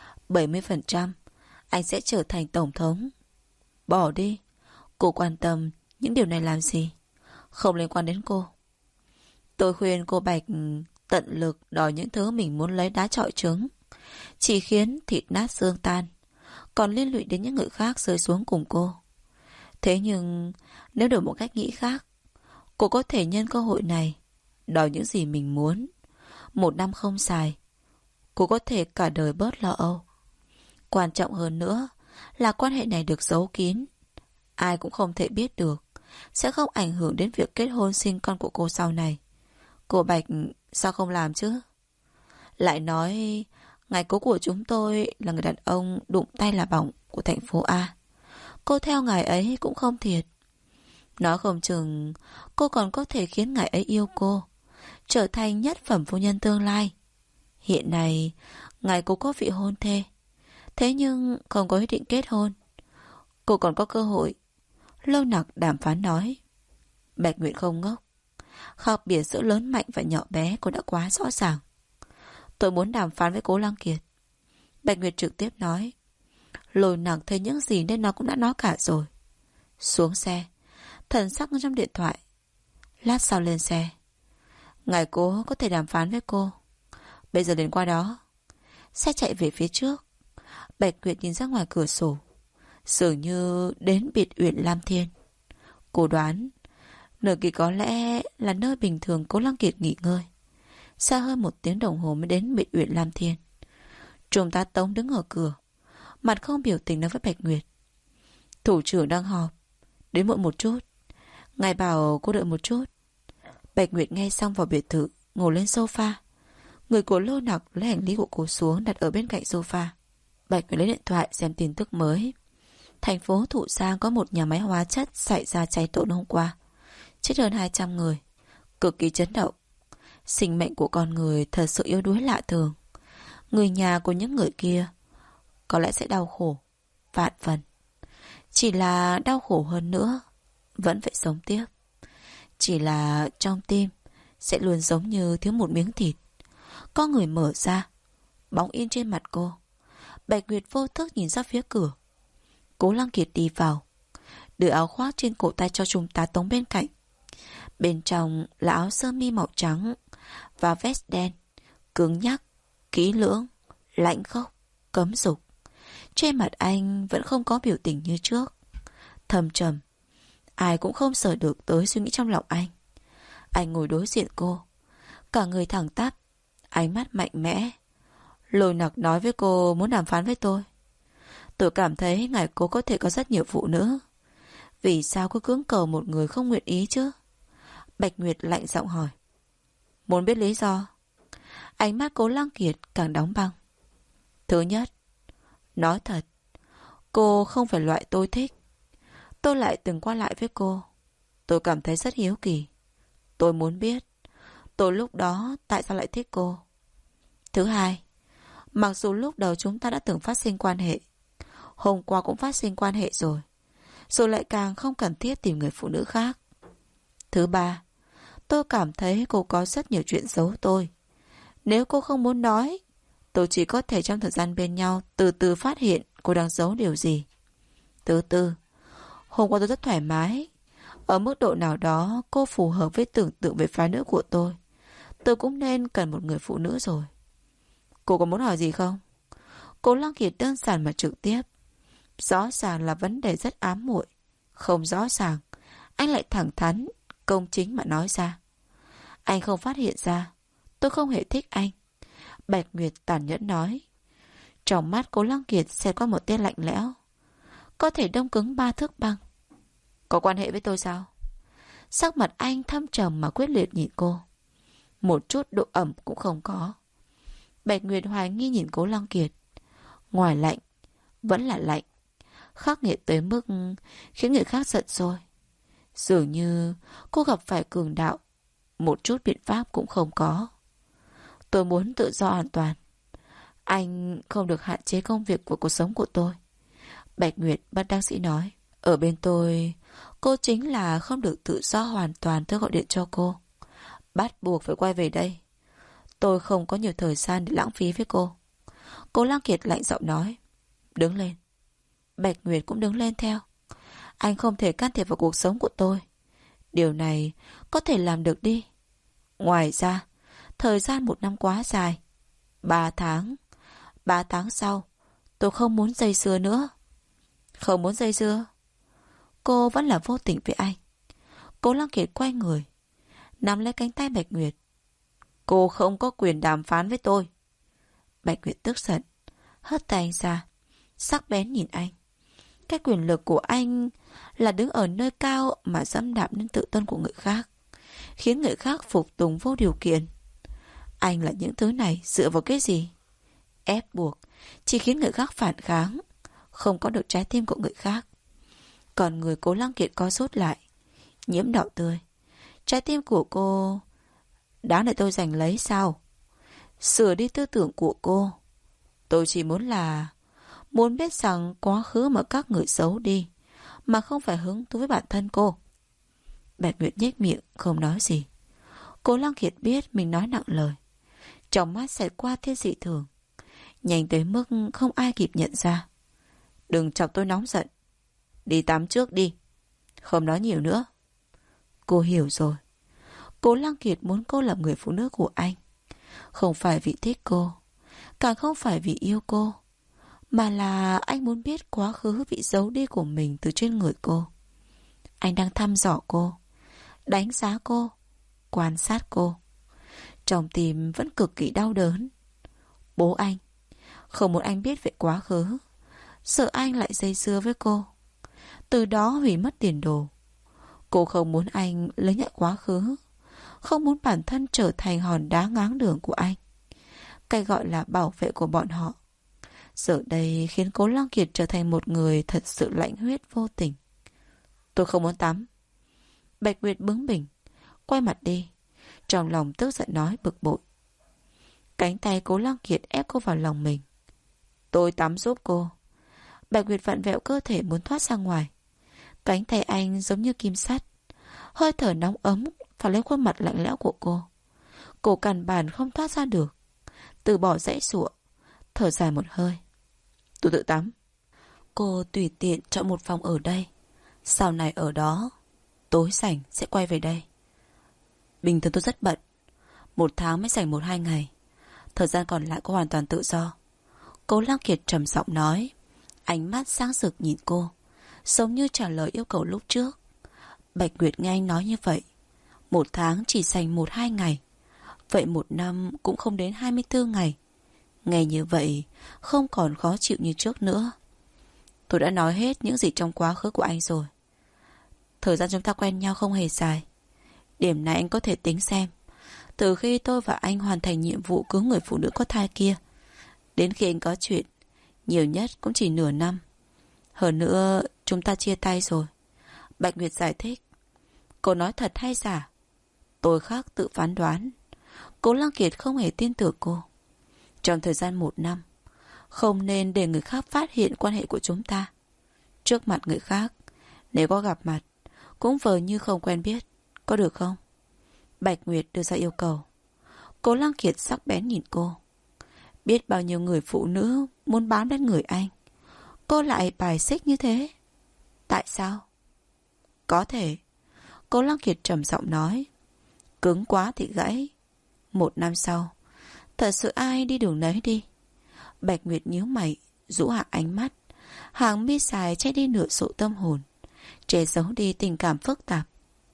70% anh sẽ trở thành tổng thống. Bỏ đi, cô quan tâm những điều này làm gì? Không liên quan đến cô. Tôi khuyên cô Bạch tận lực đòi những thứ mình muốn lấy đá chọi trứng, chỉ khiến thịt nát xương tan, còn liên lụy đến những người khác rơi xuống cùng cô. Thế nhưng nếu đổi một cách nghĩ khác, cô có thể nhân cơ hội này đòi những gì mình muốn. 1 năm không xài, cô có thể cả đời bớt lo âu. Quan trọng hơn nữa là quan hệ này được giấu kín, ai cũng không thể biết được, sẽ không ảnh hưởng đến việc kết hôn sinh con của cô sau này. Cô Bạch sao không làm chứ? Lại nói ngài Cố của chúng tôi là người đàn ông đụng tay là bỏng của thành phố A. Cô theo ngài ấy cũng không thiệt. Nói không chừng cô còn có thể khiến ngài ấy yêu cô, trở thành nhất phẩm phu nhân tương lai. Hiện nay ngài Cố có vị hôn thê, thế nhưng không có ý định kết hôn. Cô còn có cơ hội. Lôi Nặc đàm phán nói. Bạch Nguyệt không ngốc. Khác biệt giữa lớn mạnh và nhỏ bé cô đã quá rõ ràng. Tôi muốn đàm phán với Cố Lăng Kiệt. Bạch Nguyệt trực tiếp nói. Lôi Nặc thấy những gì nên nó cũng đã nói cả rồi. Xuống xe, thần sắc trong điện thoại. Lát sau lên xe. Ngài Cố có thể đàm phán với cô. Bây giờ đến qua đó. Xe chạy về phía trước. Bạch Nguyệt nhìn ra ngoài cửa sổ, dường như đến biệt uyển Lam Thiên. Cô đoán nơi kia có lẽ là nơi bình thường Cố Lăng Kiệt nghỉ ngơi. Xa hơn 1 tiếng đồng hồ mới đến bệnh viện Lam Thiên. Trung tá Tống đứng ở cửa, mặt không biểu tình nói với Bạch Nguyệt: thủ trưởng đang họp, đến muộn một chút. Ngài bảo cô đợi một chút. Bạch Nguyệt nghe xong vào biệt thự, ngồi lên sofa. Người của Lô Nặc lấy hành lý của cô xuống đặt ở bên cạnh sofa. Bạch Nguyệt lấy điện thoại xem tin tức mới. Thành phố Thụ Giang có một nhà máy hóa chất xảy ra cháy tối hôm qua, chết hơn 200 người, cực kỳ chấn động. Sinh mệnh của con người thật sự yếu đuối lạ thường. Người nhà của những người kia có lẽ sẽ đau khổ vạn phần. Chỉ là đau khổ hơn nữa, vẫn phải sống tiếp. Chỉ là trong tim sẽ luôn giống như thiếu một miếng thịt. Có người mở ra, bóng in trên mặt cô. Bạch Nguyệt vô thức nhìn ra phía cửa. Cố Lăng Kiệt đi vào, đưa áo khoác trên cổ tay cho Trung tá Tống bên cạnh. Bên trong là áo sơ mi màu trắng và vest đen, cứng nhắc, kỹ lưỡng, lạnh khốc, cấm dục. Trên mặt anh vẫn không có biểu tình như trước, thầm trầm. Ai cũng không sờ được tới suy nghĩ trong lòng anh. Anh ngồi đối diện cô, cả người thẳng tắp, ánh mắt mạnh mẽ. Lôi Nặc nói với cô muốn đàm phán với tôi. Tôi cảm thấy ngài cố có thể có rất nhiều phụ nữ. Vì sao cứ cưỡng cầu một người không nguyện ý chứ? Bạch Nguyệt lạnh giọng hỏi. Muốn biết lý do? Ánh mắt Cố Lăng Kiệt càng đóng băng. Thứ nhất, nói thật, cô không phải loại tôi thích. Tôi lại từng qua lại với cô. Tôi cảm thấy rất hiếu kỳ. Tôi muốn biết tôi lúc đó tại sao lại thích cô. Thứ hai, mặc dù lúc đầu chúng ta đã từng phát sinh quan hệ, hôm qua cũng phát sinh quan hệ rồi lại càng không cần thiết tìm người phụ nữ khác. Thứ ba, tôi cảm thấy cô có rất nhiều chuyện giấu tôi. Nếu cô không muốn nói, tôi chỉ có thể trong thời gian bên nhau từ từ phát hiện cô đang giấu điều gì. Thứ tư, hôm qua tôi rất thoải mái. Ở mức độ nào đó cô phù hợp với tưởng tượng về phái nữ của tôi. Tôi cũng nên cần một người phụ nữ rồi. Cô có muốn hỏi gì không? Cố Lăng Kiệt đơn giản mà trực tiếp. Rõ ràng là vấn đề rất ám muội. Không rõ ràng, anh lại thẳng thắn, công chính mà nói ra. Anh không phát hiện ra tôi không hề thích anh. Bạch Nguyệt tàn nhẫn nói. Trong mắt Cố Lăng Kiệt xẹt qua một tia lạnh lẽo. Có thể đông cứng 3 thước băng. Có quan hệ với tôi sao? Sắc mặt anh thâm trầm mà quyết liệt nhìn cô. Một chút độ ẩm cũng không có. Bạch Nguyệt hoài nghi nhìn Cố Lăng Kiệt. Ngoài lạnh, vẫn là lạnh. Khắc nghiệt tới mức khiến người khác giận rồi. Dường như cô gặp phải cường đạo, một chút biện pháp cũng không có. Tôi muốn tự do hoàn toàn. Anh không được hạn chế công việc của cuộc sống của tôi. Bạch Nguyệt bất đắc dĩ nói. Ở bên tôi, cô chính là không được tự do hoàn toàn. Tôi gọi điện cho cô, bắt buộc phải quay về đây. Tôi không có nhiều thời gian để lãng phí với cô. Cố Lăng Kiệt lạnh giọng nói. Đứng lên. Bạch Nguyệt cũng đứng lên theo. Anh không thể can thiệp vào cuộc sống của tôi. Điều này có thể làm được đi. Ngoài ra, thời gian 1 năm quá dài. 3 tháng. 3 tháng sau, tôi không muốn dây dưa nữa. Không muốn dây dưa. Cô vẫn là vô tình với anh. Cố Lăng Kiệt quay người, nắm lấy cánh tay Bạch Nguyệt. Cô không có quyền đàm phán với tôi. Bạch Nguyệt tức giận, hất tay anh ra, sắc bén nhìn anh. Cái quyền lực của anh là đứng ở nơi cao mà dẫm đạp lên tự tôn của người khác, khiến người khác phục tùng vô điều kiện. Anh là những thứ này dựa vào cái gì? Ép buộc chỉ khiến người khác phản kháng, không có được trái tim của người khác. Còn người Cố Lăng Kiệt co rút lại, nhiễm đỏ tươi. Trái tim của cô đáng để tôi giành lấy sao? Sửa đi tư tưởng của cô. Tôi chỉ muốn biết rằng quá khứ mà các người giấu đi, mà không phải hứng thú với bản thân cô. Bạch Nguyệt nhếch miệng không nói gì. Cố Lăng Kiệt biết mình nói nặng lời. Trong mắt xẹt qua tia dị thường, nhanh tới mức không ai kịp nhận ra. Đừng chọc tôi nóng giận. Đi tắm trước đi. Không nói nhiều nữa. Cô hiểu rồi. Cố Lăng Kiệt muốn cô làm người phụ nữ của anh. Không phải vì thích cô, càng không phải vì yêu cô, mà là anh muốn biết quá khứ bị giấu đi của mình từ trên người cô. Anh đang thăm dò cô, đánh giá cô, quan sát cô. Trong tim vẫn cực kỳ đau đớn. Bố anh không muốn anh biết về quá khứ, sợ anh lại dây dưa với cô, từ đó hủy mất tiền đồ. Cô không muốn anh lấy nhận quá khứ, không muốn bản thân trở thành hòn đá ngáng đường của anh, cái gọi là bảo vệ của bọn họ. Giờ đây khiến Cố Lăng Kiệt trở thành một người thật sự lạnh huyết vô tình. Tôi không muốn tắm. Bạch Nguyệt bướng bỉnh, quay mặt đi, trong lòng tức giận nói bực bội. Cánh tay Cố Lăng Kiệt ép cô vào lòng mình. Tôi tắm giúp cô. Bạch Nguyệt vặn vẹo cơ thể muốn thoát ra ngoài. Cánh tay anh giống như kim sắt, hơi thở nóng ấm phả lên khuôn mặt lạnh lẽo của cô. Cô căn bản không thoát ra được, từ bỏ dãy giụa, thở dài một hơi. Tôi tự tắm. Cô tùy tiện chọn một phòng ở đây, sau này ở đó, tối rảnh sẽ quay về đây. Bình thường tôi rất bận, 1 tháng mới rảnh 1-2 ngày, thời gian còn lại cô hoàn toàn tự do. Cố Lăng Kiệt trầm giọng nói, ánh mắt sáng rực nhìn cô, giống như trả lời yêu cầu lúc trước. Bạch Nguyệt nghe anh nói như vậy, 1 tháng chỉ dành 1-2 ngày, vậy 1 năm cũng không đến 24 ngày. Nghe như vậy không còn khó chịu như trước nữa. Tôi đã nói hết những gì trong quá khứ của anh rồi. Thời gian chúng ta quen nhau không hề dài. Điểm này anh có thể tính xem, từ khi tôi và anh hoàn thành nhiệm vụ cứu người phụ nữ có thai kia, đến khi anh có chuyện, nhiều nhất cũng chỉ nửa năm. Hơn nữa chúng ta chia tay rồi. Bạch Nguyệt giải thích. Cô nói thật hay giả? Tôi khác tự phán đoán. Cố Lăng Kiệt không hề tin tưởng cô. Trong thời gian 1 năm, không nên để người khác phát hiện quan hệ của chúng ta. Trước mặt người khác, nếu có gặp mặt, cũng vờ như không quen biết, có được không? Bạch Nguyệt đưa ra yêu cầu. Cố Lăng Kiệt sắc bén nhìn cô. Biết bao nhiêu người phụ nữ muốn bám đến người anh, cô lại bài xích như thế. Tại sao? Có thể. Cố Lăng Kiệt trầm giọng nói. Cứng quá thì gãy. 1 năm sau, thật sự ai đi đường nấy đi. Bạch Nguyệt nhíu mày, rũ hạ ánh mắt, hàng mi dài che đi nửa sự tâm hồn, che giấu đi tình cảm phức tạp.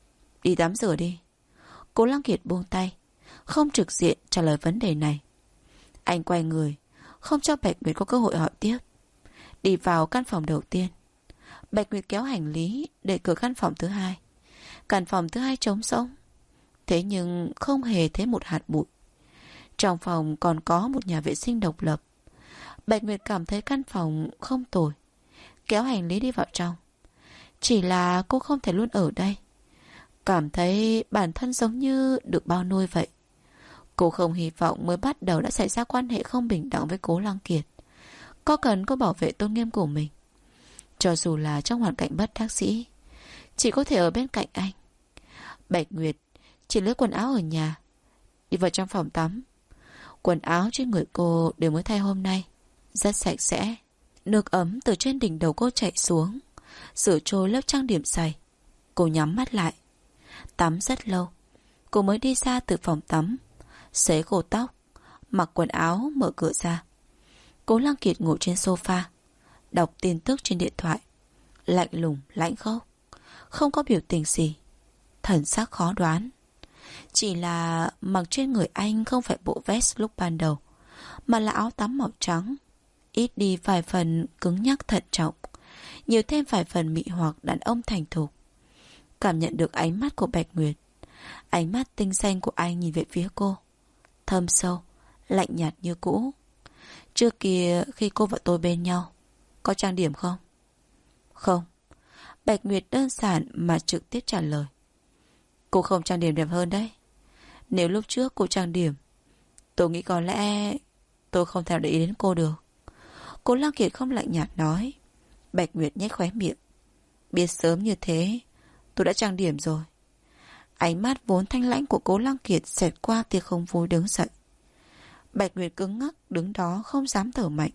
Đi tắm rửa đi. Cố Lăng Kiệt buông tay, không trực diện trả lời vấn đề này. Anh quay người, không cho Bạch Nguyệt có cơ hội hỏi tiếp. Đi vào căn phòng đầu tiên, Bạch Nguyệt kéo hành lý để cửa căn phòng thứ hai. Căn phòng thứ hai trống rỗng, thế nhưng không hề thấy một hạt bụi. Trong phòng còn có một nhà vệ sinh độc lập. Bạch Nguyệt cảm thấy căn phòng không tồi, kéo hành lý đi vào trong. Chỉ là cô không thể luôn ở đây, cảm thấy bản thân giống như được bao nuôi vậy. Cô không hy vọng mới bắt đầu đã xảy ra quan hệ không bình đẳng với Cố Lăng Kiệt. Có cần cô bảo vệ tôn nghiêm của mình, cho dù là trong hoàn cảnh bất đắc dĩ, chỉ có thể ở bên cạnh anh. Bạch Nguyệt chỉ lấy quần áo ở nhà, đi vào trong phòng tắm. Quần áo trên người cô đều mới thay hôm nay, rất sạch sẽ. Nước ấm từ trên đỉnh đầu cô chảy xuống, rửa trôi lớp trang điểm dày. Cô nhắm mắt lại. Tắm rất lâu, cô mới đi ra từ phòng tắm, xế cổ tóc, mặc quần áo, mở cửa ra. Cố Lăng Kiệt ngồi trên sofa, đọc tin tức trên điện thoại. Lạnh lùng, lãnh khốc, không có biểu tình gì, thần sắc khó đoán. Chỉ là mặc trên người anh không phải bộ vest lúc ban đầu, mà là áo tắm màu trắng, ít đi vài phần cứng nhắc thận trọng, nhiều thêm vài phần mị hoặc đàn ông thành thục. Cảm nhận được ánh mắt của Bạch Nguyệt, ánh mắt tinh xanh của anh nhìn về phía cô, thâm sâu, lạnh nhạt như cũ. Trước kia khi cô và tôi bên nhau, có trang điểm không? Không. Bạch Nguyệt đơn giản mà trực tiếp trả lời. Cô không trang điểm đẹp hơn đấy. Nếu lúc trước cô trang điểm, tôi nghĩ có lẽ tôi không thể để ý đến cô được. Cố Lăng Kiệt không lạnh nhạt nói. Bạch Nguyệt nhếch khóe miệng. Biết sớm như thế, tôi đã trang điểm rồi. Ánh mắt vốn thanh lãnh của Cố Lăng Kiệt xẹt qua tia không vui đứng dậy. Bạch Nguyệt cứng ngắc đứng đó không dám thở mạnh.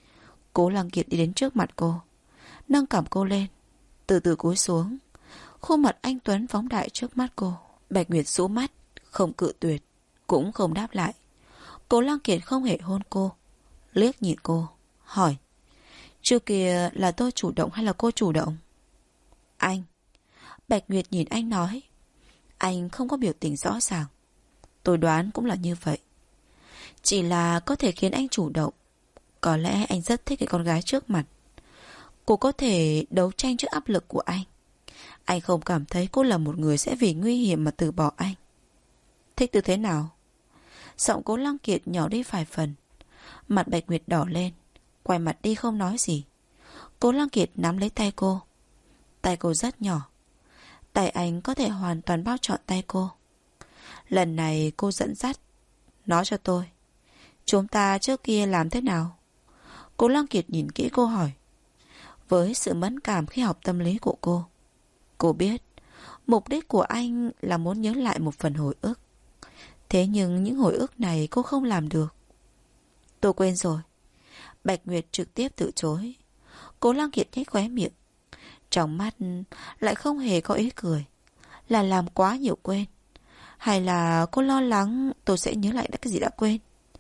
Cố Lăng Kiệt đi đến trước mặt cô, nâng cằm cô lên, từ từ cúi xuống. Khuôn mặt anh tuấn phóng đại trước mắt cô. Bạch Nguyệt rũ mắt, không cự tuyệt, cũng không đáp lại. Cố Lăng Kiệt không hề hôn cô, liếc nhìn cô, hỏi. Trước kia là tôi chủ động hay là cô chủ động? Anh. Bạch Nguyệt nhìn anh nói. Anh không có biểu tình rõ ràng. Tôi đoán cũng là như vậy. Chỉ là có thể khiến anh chủ động. Có lẽ anh rất thích cái con gái trước mặt. Cô có thể đấu tranh trước áp lực của anh. Anh không cảm thấy cô là một người sẽ vì nguy hiểm mà từ bỏ anh. Thích từ thế nào? Giọng Cố Lăng Kiệt nhỏ đi vài phần. Mặt Bạch Nguyệt đỏ lên, quay mặt đi không nói gì. Cố Lăng Kiệt nắm lấy tay cô. Tay cô rất nhỏ. Tay anh có thể hoàn toàn bao trọn tay cô. Lần này cô dẫn dắt. Nói cho tôi, chúng ta trước kia làm thế nào? Cố Lăng Kiệt nhìn kỹ cô hỏi. Với sự mẫn cảm khi học tâm lý của cô biết mục đích của anh là muốn nhớ lại một phần hồi ức. Thế nhưng những hồi ức này cô không làm được. Tôi quên rồi. Bạch Nguyệt trực tiếp từ chối. Cố Lăng Kiệt nhếch khóe miệng. Trong mắt lại không hề có ý cười. Là làm quá nhiều quên? Hay là cô lo lắng tôi sẽ nhớ lại cái gì đã quên?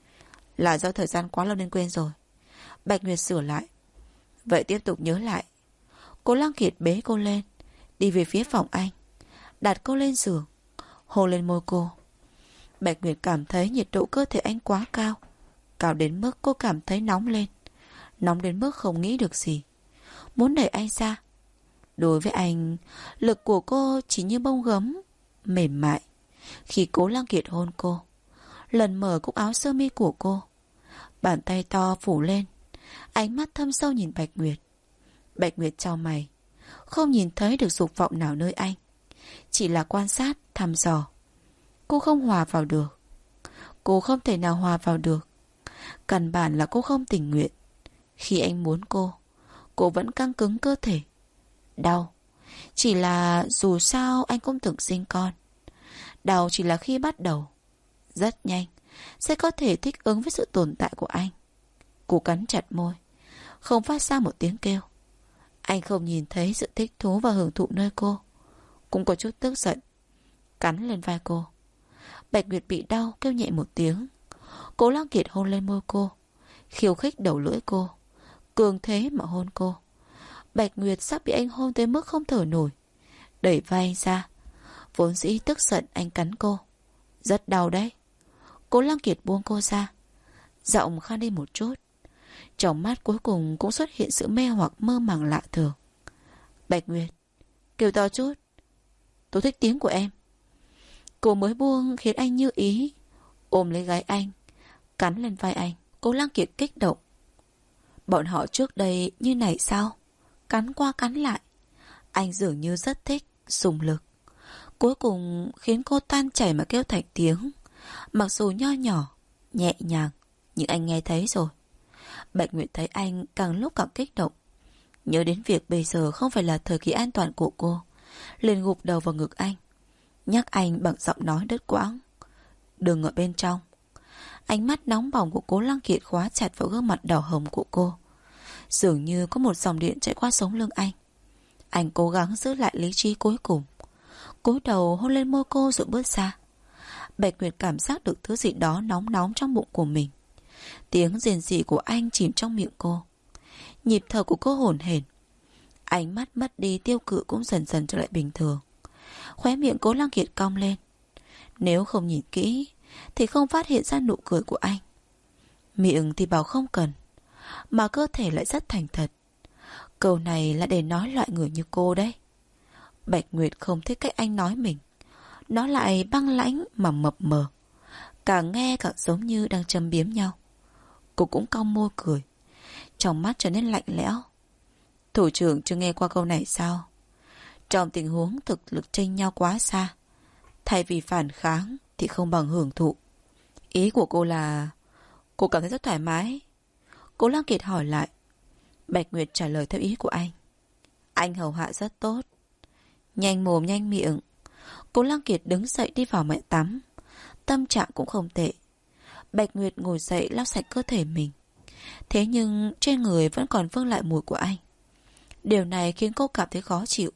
Là do thời gian quá lâu nên quên rồi. Bạch Nguyệt sửa lại. Vậy tiếp tục nhớ lại. Cố Lăng Kiệt bế cô lên, đi về phía phòng anh, đặt cô lên giường, hôn lên môi cô. Bạch Nguyệt cảm thấy nhiệt độ cơ thể anh quá cao. Cao đến mức cô cảm thấy nóng lên. Nóng đến mức không nghĩ được gì. Muốn đẩy anh ra. Đối với anh, lực của cô chỉ như bông gấm, mềm mại. Khi Cố Lăng Kiệt hôn cô, lần mở cúc áo sơ mi của cô, bàn tay to phủ lên. Ánh mắt thâm sâu nhìn Bạch Nguyệt. Bạch Nguyệt chau mày, không nhìn thấy được dục vọng nào nơi anh. Chỉ là quan sát, thăm dò. Cô không hòa vào được. Cô không thể nào hòa vào được. Căn bản là cô không tình nguyện. Khi anh muốn cô vẫn căng cứng cơ thể. Đau. Chỉ là dù sao anh cũng từng sinh con. Đau chỉ là khi bắt đầu. Rất nhanh sẽ có thể thích ứng với sự tồn tại của anh. Cô cắn chặt môi, không phát ra một tiếng kêu. Anh không nhìn thấy sự thích thú và hưởng thụ nơi cô. Cũng có chút tức giận, cắn lên vai cô. Bạch Nguyệt bị đau kêu nhẹ một tiếng. Cố Lăng Kiệt hôn lên môi cô, khiêu khích đầu lưỡi cô, cường thế mà hôn cô. Bạch Nguyệt sắp bị anh hôn tới mức không thở nổi, đẩy vai anh ra. Vốn dĩ tức giận anh cắn cô. Rất đau đấy. Cố Lăng Kiệt buông cô ra, giọng khan đi một chút. Trong mắt cuối cùng cũng xuất hiện sự mê hoặc mơ màng lạ thường. Bạch Nguyệt, kêu to chút. Tôi thích tiếng của em. Cô mới buông khiến anh như ý, ôm lấy gái anh, cắn lên vai anh. Cố Lăng Kiệt kích động. Bọn họ trước đây như này sao? Cắn qua cắn lại. Anh dường như rất thích, dùng lực. Cuối cùng khiến cô tan chảy mà kêu thành tiếng. Mặc dù nho nhỏ, nhẹ nhàng, nhưng anh nghe thấy rồi. Bạch Nguyệt thấy anh càng lúc càng kích động. Nhớ đến việc bây giờ không phải là thời kỳ an toàn của cô, liền gục đầu vào ngực anh, nhắc anh bằng giọng nói đứt quãng. Đừng ở bên trong. Ánh mắt nóng bỏng của Cố Lăng Kiệt khóa chặt vào gương mặt đỏ hồng của cô. Dường như có một dòng điện chạy qua sống lưng anh. Anh cố gắng giữ lại lý trí cuối cùng, cúi đầu hôn lên môi cô rồi bước ra. Bạch Nguyệt cảm giác được thứ gì đó nóng nóng trong bụng của mình. Tiếng rền rỉ của anh chìm trong miệng cô. Nhịp thở của cô hổn hển. Ánh mắt mất đi tiêu cự cũng dần dần trở lại bình thường. Khóe miệng Cố Lăng Kiệt cong lên. Nếu không nhìn kỹ thì không phát hiện ra nụ cười của anh. Miệng thì bảo không cần, mà cơ thể lại rất thành thật. Câu này là để nói loại người như cô đấy. Bạch Nguyệt không thích cách anh nói mình. Nó lại băng lãnh mà mập mờ, càng nghe càng giống như đang châm biếm nhau. Cô cũng cong môi cười, trong mắt trở nên lạnh lẽo. Thủ trưởng chưa nghe qua câu này sao? Trong tình huống thực lực chênh nhau quá xa, thay vì phản kháng thì không bằng hưởng thụ. Ý của cô là cô cảm thấy rất thoải mái. Cố Lăng Kiệt hỏi lại. Bạch Nguyệt trả lời theo ý của anh. Anh hầu hạ rất tốt. Nhanh mồm nhanh miệng. Cố Lăng Kiệt đứng dậy đi vào mẹ tắm. Tâm trạng cũng không tệ. Bạch Nguyệt ngồi dậy lau sạch cơ thể mình. Thế nhưng trên người vẫn còn vương lại mùi của anh. Điều này khiến cô cảm thấy khó chịu.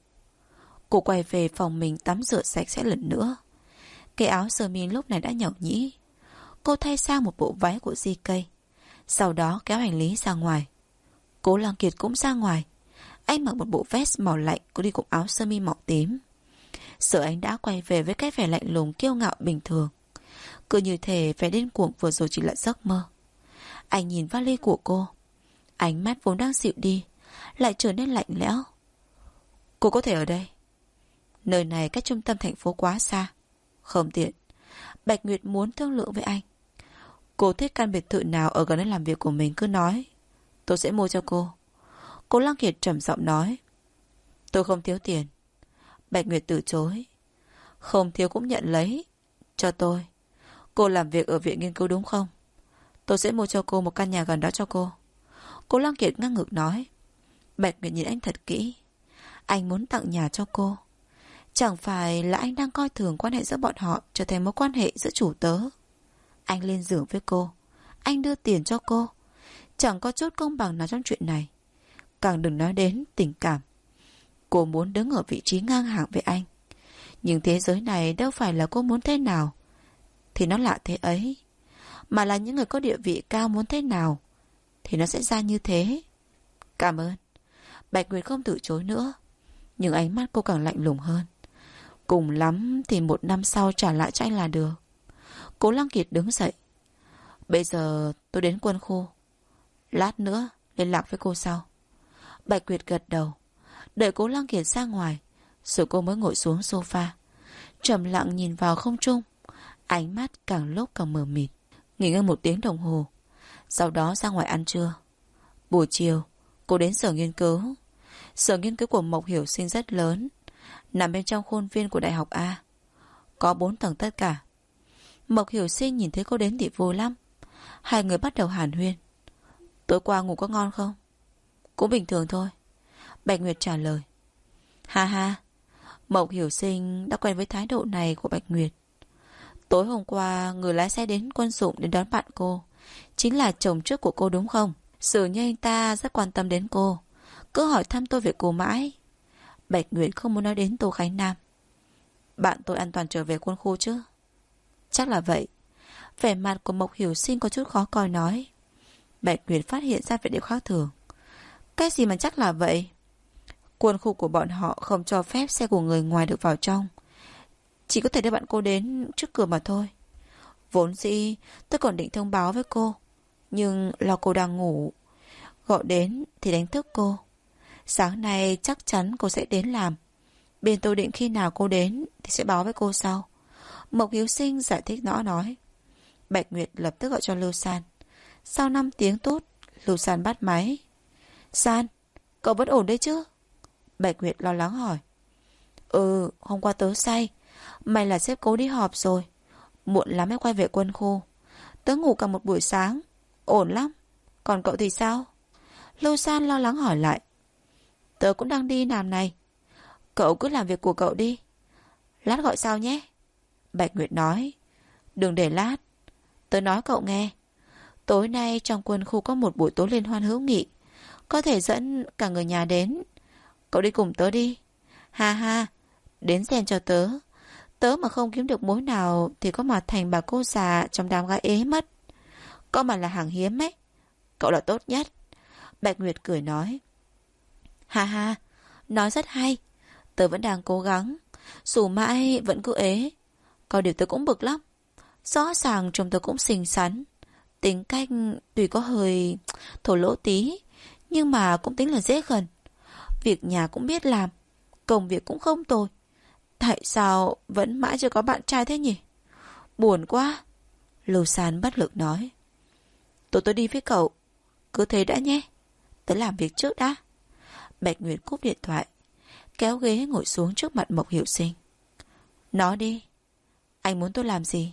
Cô quay về phòng mình tắm rửa sạch sẽ lần nữa. Cái áo sơ mi lúc này đã nhão nhĩ. Cô thay sang một bộ váy của GK, sau đó kéo hành lý ra ngoài. Cố Lăng Kiệt cũng ra ngoài. Anh mặc một bộ vest màu lạnh, cô đi cùng áo sơ mi màu tím. Sợ anh đã quay về với cái vẻ lạnh lùng kiêu ngạo bình thường. Cứ như thể vẻ điên cuồng vừa rồi chỉ là giấc mơ. Anh nhìn vali của cô. Ánh mắt vốn đang dịu đi lại trở nên lạnh lẽo. Cô có thể ở đây. Nơi này cách trung tâm thành phố quá xa, không tiện. Bạch Nguyệt muốn thương lượng với anh. Cô thích căn biệt thự nào ở gần nơi làm việc của mình cứ nói, tôi sẽ mua cho cô. Cô Lăng Kiệt trầm giọng nói. Tôi không thiếu tiền. Bạch Nguyệt từ chối. Không thiếu cũng nhận lấy. Cho tôi. Cô làm việc ở viện nghiên cứu đúng không? Tôi sẽ mua cho cô một căn nhà gần đó cho cô. Cô Lăng Kiệt ngang ngược nói. Bạch Nguyệt nhìn anh thật kỹ. Anh muốn tặng nhà cho cô. Chẳng phải là anh đang coi thường quan hệ giữa bọn họ trở thành mối quan hệ giữa chủ tớ. Anh lên giường với cô. Anh đưa tiền cho cô. Chẳng có chút công bằng nào trong chuyện này. Càng đừng nói đến tình cảm. Cô muốn đứng ở vị trí ngang hàng với anh. Nhưng thế giới này đâu phải là cô muốn thế nào thì nó lạ thế ấy. Mà là những người có địa vị cao muốn thế nào thì nó sẽ ra như thế. Cảm ơn. Bạch Nguyệt không từ chối nữa. Nhưng ánh mắt cô càng lạnh lùng hơn. Cùng lắm thì 1 năm sau trả lại cho anh là được. Cố Lăng Kiệt đứng dậy. Bây giờ tôi đến quân khu. Lát nữa liên lạc với cô sau. Bạch Nguyệt gật đầu. Đợi Cố Lăng Kiệt ra ngoài, rồi cô mới ngồi xuống sofa, trầm lặng nhìn vào không trung. Ánh mắt càng lúc càng mờ mịt. Nghỉ ngơi 1 tiếng đồng hồ, sau đó ra ngoài ăn trưa. Buổi chiều cô đến sở nghiên cứu. Sở nghiên cứu của Mộc Hiểu Sinh rất lớn, nằm bên trong khuôn viên của Đại học A. Có 4 tầng tất cả. Mộc Hiểu Sinh nhìn thấy cô đến thì vui lắm. Hai người bắt đầu hàn huyên. Tối qua ngủ có ngon không? Cũng bình thường thôi. Bạch Nguyệt trả lời. Ha ha. Mộc Hiểu Sinh đã quen với thái độ này của Bạch Nguyệt. Tối hôm qua người lái xe đến quân dụng đến đón bạn cô chính là chồng trước của cô đúng không? Dường như anh ta rất quan tâm đến cô, cứ hỏi thăm tôi về cô mãi. Bạch Nguyệt không muốn nói đến Tô Khánh Nam. Bạn tôi an toàn trở về quân khu chứ? Chắc là vậy. Vẻ mặt của Mộc Hiểu Sinh có chút khó coi nói. Bạch Nguyệt phát hiện ra vẻ điều khác thường. Cái gì mà chắc là vậy? Quân khu của bọn họ không cho phép xe của người ngoài được vào trong. Chỉ có thể đưa bạn cô đến trước cửa mà thôi. Vốn dĩ tôi còn định thông báo với cô, nhưng lo cô đang ngủ. Gọi đến thì đánh thức cô. Sáng nay chắc chắn cô sẽ đến làm. Bên tôi định khi nào cô đến thì sẽ báo với cô sau. Mộc Hiếu Sinh giải thích nói. Bạch Nguyệt lập tức gọi cho Lưu San. Sau 5 tiếng tốt, Lưu San bắt máy. San, cậu vẫn ổn đấy chứ? Bạch Nguyệt lo lắng hỏi. Hôm qua tớ say. May là sếp cố đi họp rồi. Muộn lắm mới quay về quân khu. Tớ ngủ cả một buổi sáng. Ổn lắm. Còn cậu thì sao? Lưu San lo lắng hỏi lại. Tớ cũng đang đi làm này. Cậu cứ làm việc của cậu đi. Lát gọi sau nhé. Bạch Nguyệt nói. Đừng để lát. Tớ nói cậu nghe. Tối nay trong quân khu có một buổi tối liên hoan hữu nghị. Có thể dẫn cả người nhà đến. Cậu đi cùng tớ đi. Ha ha. Đến xem cho tớ. Tớ mà không kiếm được mối nào thì có mà thành bà cô già trong đám gái ế mất. Có mà là hàng hiếm ấy. Cậu là tốt nhất. Bạch Nguyệt cười nói. Ha ha. Nói rất hay. Tớ vẫn đang cố gắng. Dù mãi vẫn cứ ế. Có điều tớ cũng bực lắm. Rõ ràng trông tớ cũng xinh xắn. Tính cách tuy có hơi thổ lỗ tí, nhưng mà cũng tính là dễ gần. Việc nhà cũng biết làm. Công việc cũng không tồi. Tại sao vẫn mãi chưa có bạn trai thế nhỉ? Buồn quá. Lưu San bất lực nói. Tôi đi với cậu. Cứ thế đã nhé. Tớ làm việc trước đã. Bạch Nguyệt cúp điện thoại, kéo ghế ngồi xuống trước mặt Mộc Hiểu Sinh. Nói đi. Anh muốn tôi làm gì?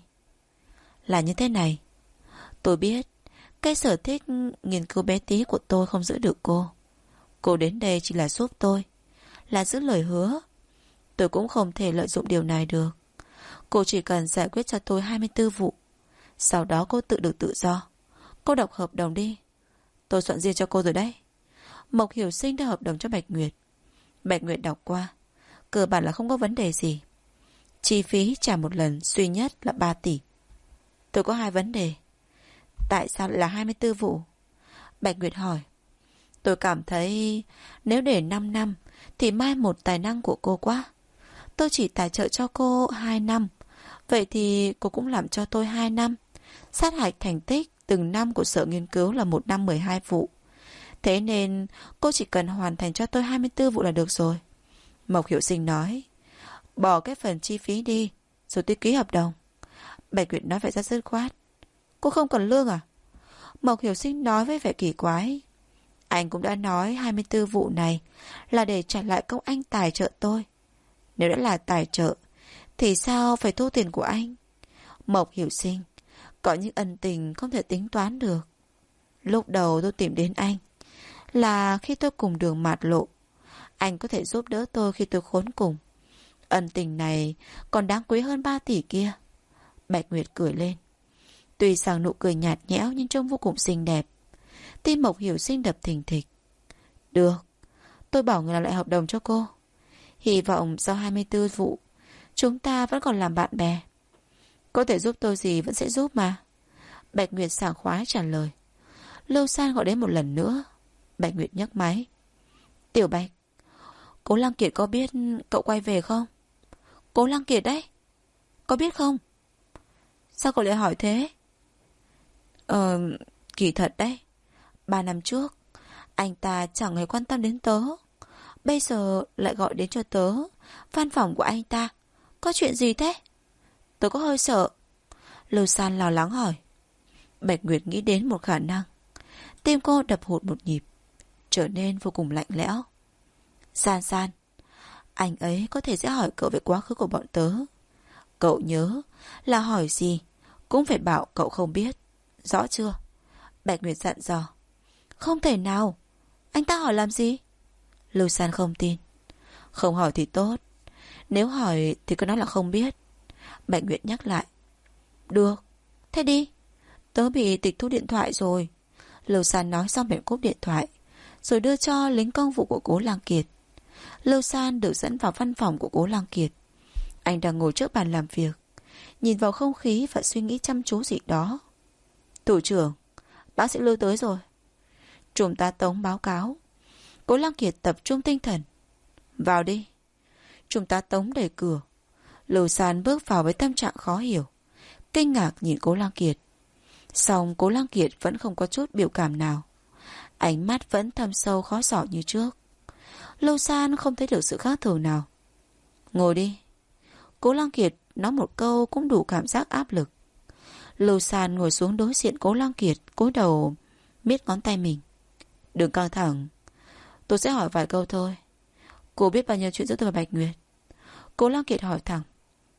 Là như thế này. Tôi biết cái sở thích nghiên cứu bé tí của tôi không giữ được cô. Cô đến đây chỉ là giúp tôi, là giữ lời hứa. Tôi cũng không thể lợi dụng điều này được. Cô chỉ cần giải quyết cho tôi 24 vụ. Sau đó cô tự được tự do. Cô đọc hợp đồng đi. Tôi soạn riêng cho cô rồi đấy. Mộc Hiểu Sinh đưa hợp đồng cho Bạch Nguyệt. Bạch Nguyệt đọc qua. Cơ bản là không có vấn đề gì. Chi phí trả một lần duy nhất là 3 tỷ. Tôi có 2 vấn đề. Tại sao lại là 24 vụ? Bạch Nguyệt hỏi. Tôi cảm thấy nếu để 5 năm thì mai một tài năng của cô quá. Tôi chỉ tài trợ cho cô 2 năm. Vậy thì cô cũng làm cho tôi 2 năm. Sát hạch thành tích từng năm của sở nghiên cứu là 1 năm 12 vụ. Thế nên cô chỉ cần hoàn thành cho tôi 24 vụ là được rồi. Mộc Hiểu Sinh nói. Bỏ cái phần chi phí đi, rồi tôi ký hợp đồng. Bạch Nguyệt nói vậy ra dứt khoát. Cô không cần lương à? Mộc Hiểu Sinh nói với vẻ kỳ quái. Anh cũng đã nói 24 vụ này là để trả lại công anh tài trợ tôi. Nếu đã là tài trợ thì sao phải thu tiền của anh? Mộc Hiểu Sinh, có những ân tình không thể tính toán được. Lúc đầu tôi tìm đến anh là khi tôi cùng đường mạt lộ. Anh có thể giúp đỡ tôi khi tôi khốn cùng. Ân tình này còn đáng quý hơn 3 tỷ kia. Bạch Nguyệt cười lên. Tuy rằng nụ cười nhạt nhẽo nhưng trông vô cùng xinh đẹp. Tim Mộc Hiểu Sinh đập thình thịch. Được, tôi bảo người làm lại hợp đồng cho cô. Hy vọng sau 24 vụ chúng ta vẫn còn làm bạn bè. Có thể giúp tôi gì vẫn sẽ giúp mà. Bạch Nguyệt sảng khoái trả lời. Lâu San gọi đến một lần nữa. Bạch Nguyệt nhấc máy. Tiểu Bạch, Cố Lăng Kiệt có biết cậu quay về không? Cố Lăng Kiệt đấy. Có biết không? Sao cậu lại hỏi thế? Kỳ thật đấy. 3 năm trước anh ta chẳng hề quan tâm đến tớ. Bây giờ lại gọi đến cho tớ. Văn phòng của anh ta. Có chuyện gì thế? Tớ có hơi sợ. Lưu San lo lắng hỏi. Bạch Nguyệt nghĩ đến một khả năng. Tim cô đập hụt một nhịp, trở nên vô cùng lạnh lẽo. San San, anh ấy có thể sẽ hỏi cậu về quá khứ của bọn tớ. Cậu nhớ là hỏi gì cũng phải bảo cậu không biết. Rõ chưa? Bạch Nguyệt dặn dò. Không thể nào. Anh ta hỏi làm gì? Lưu San không tin. Không hỏi thì tốt. Nếu hỏi thì cứ nói là không biết. Bạch Nguyệt nhắc lại. Được, thế đi. Tớ bị tịch thu điện thoại rồi. Lưu San nói xong bèn cúp điện thoại, rồi đưa cho lính công vụ của Cố Lăng Kiệt. Lưu San được dẫn vào văn phòng của Cố Lăng Kiệt. Anh đang ngồi trước bàn làm việc, nhìn vào không khí và suy nghĩ chăm chú gì đó. Thủ trưởng, bác sĩ Lưu tới rồi. Trung tá Tống báo cáo. Cố Lăng Kiệt tập trung tinh thần. Vào đi. Trung tá Tống đẩy cửa. Lưu San bước vào với tâm trạng khó hiểu, kinh ngạc nhìn Cố Lăng Kiệt. Song Cố Lăng Kiệt vẫn không có chút biểu cảm nào. Ánh mắt vẫn thâm sâu khó giỏ như trước. Lưu San không thấy được sự khác thường nào. Ngồi đi. Cố Lăng Kiệt nói một câu cũng đủ cảm giác áp lực. Lưu San ngồi xuống đối diện Cố Lăng Kiệt, cúi đầu miết ngón tay mình. Đừng căng thẳng. Tôi sẽ hỏi vài câu thôi. Cô biết bao nhiêu chuyện giữa tôi và Bạch Nguyệt? Cố Lăng Kiệt hỏi thẳng.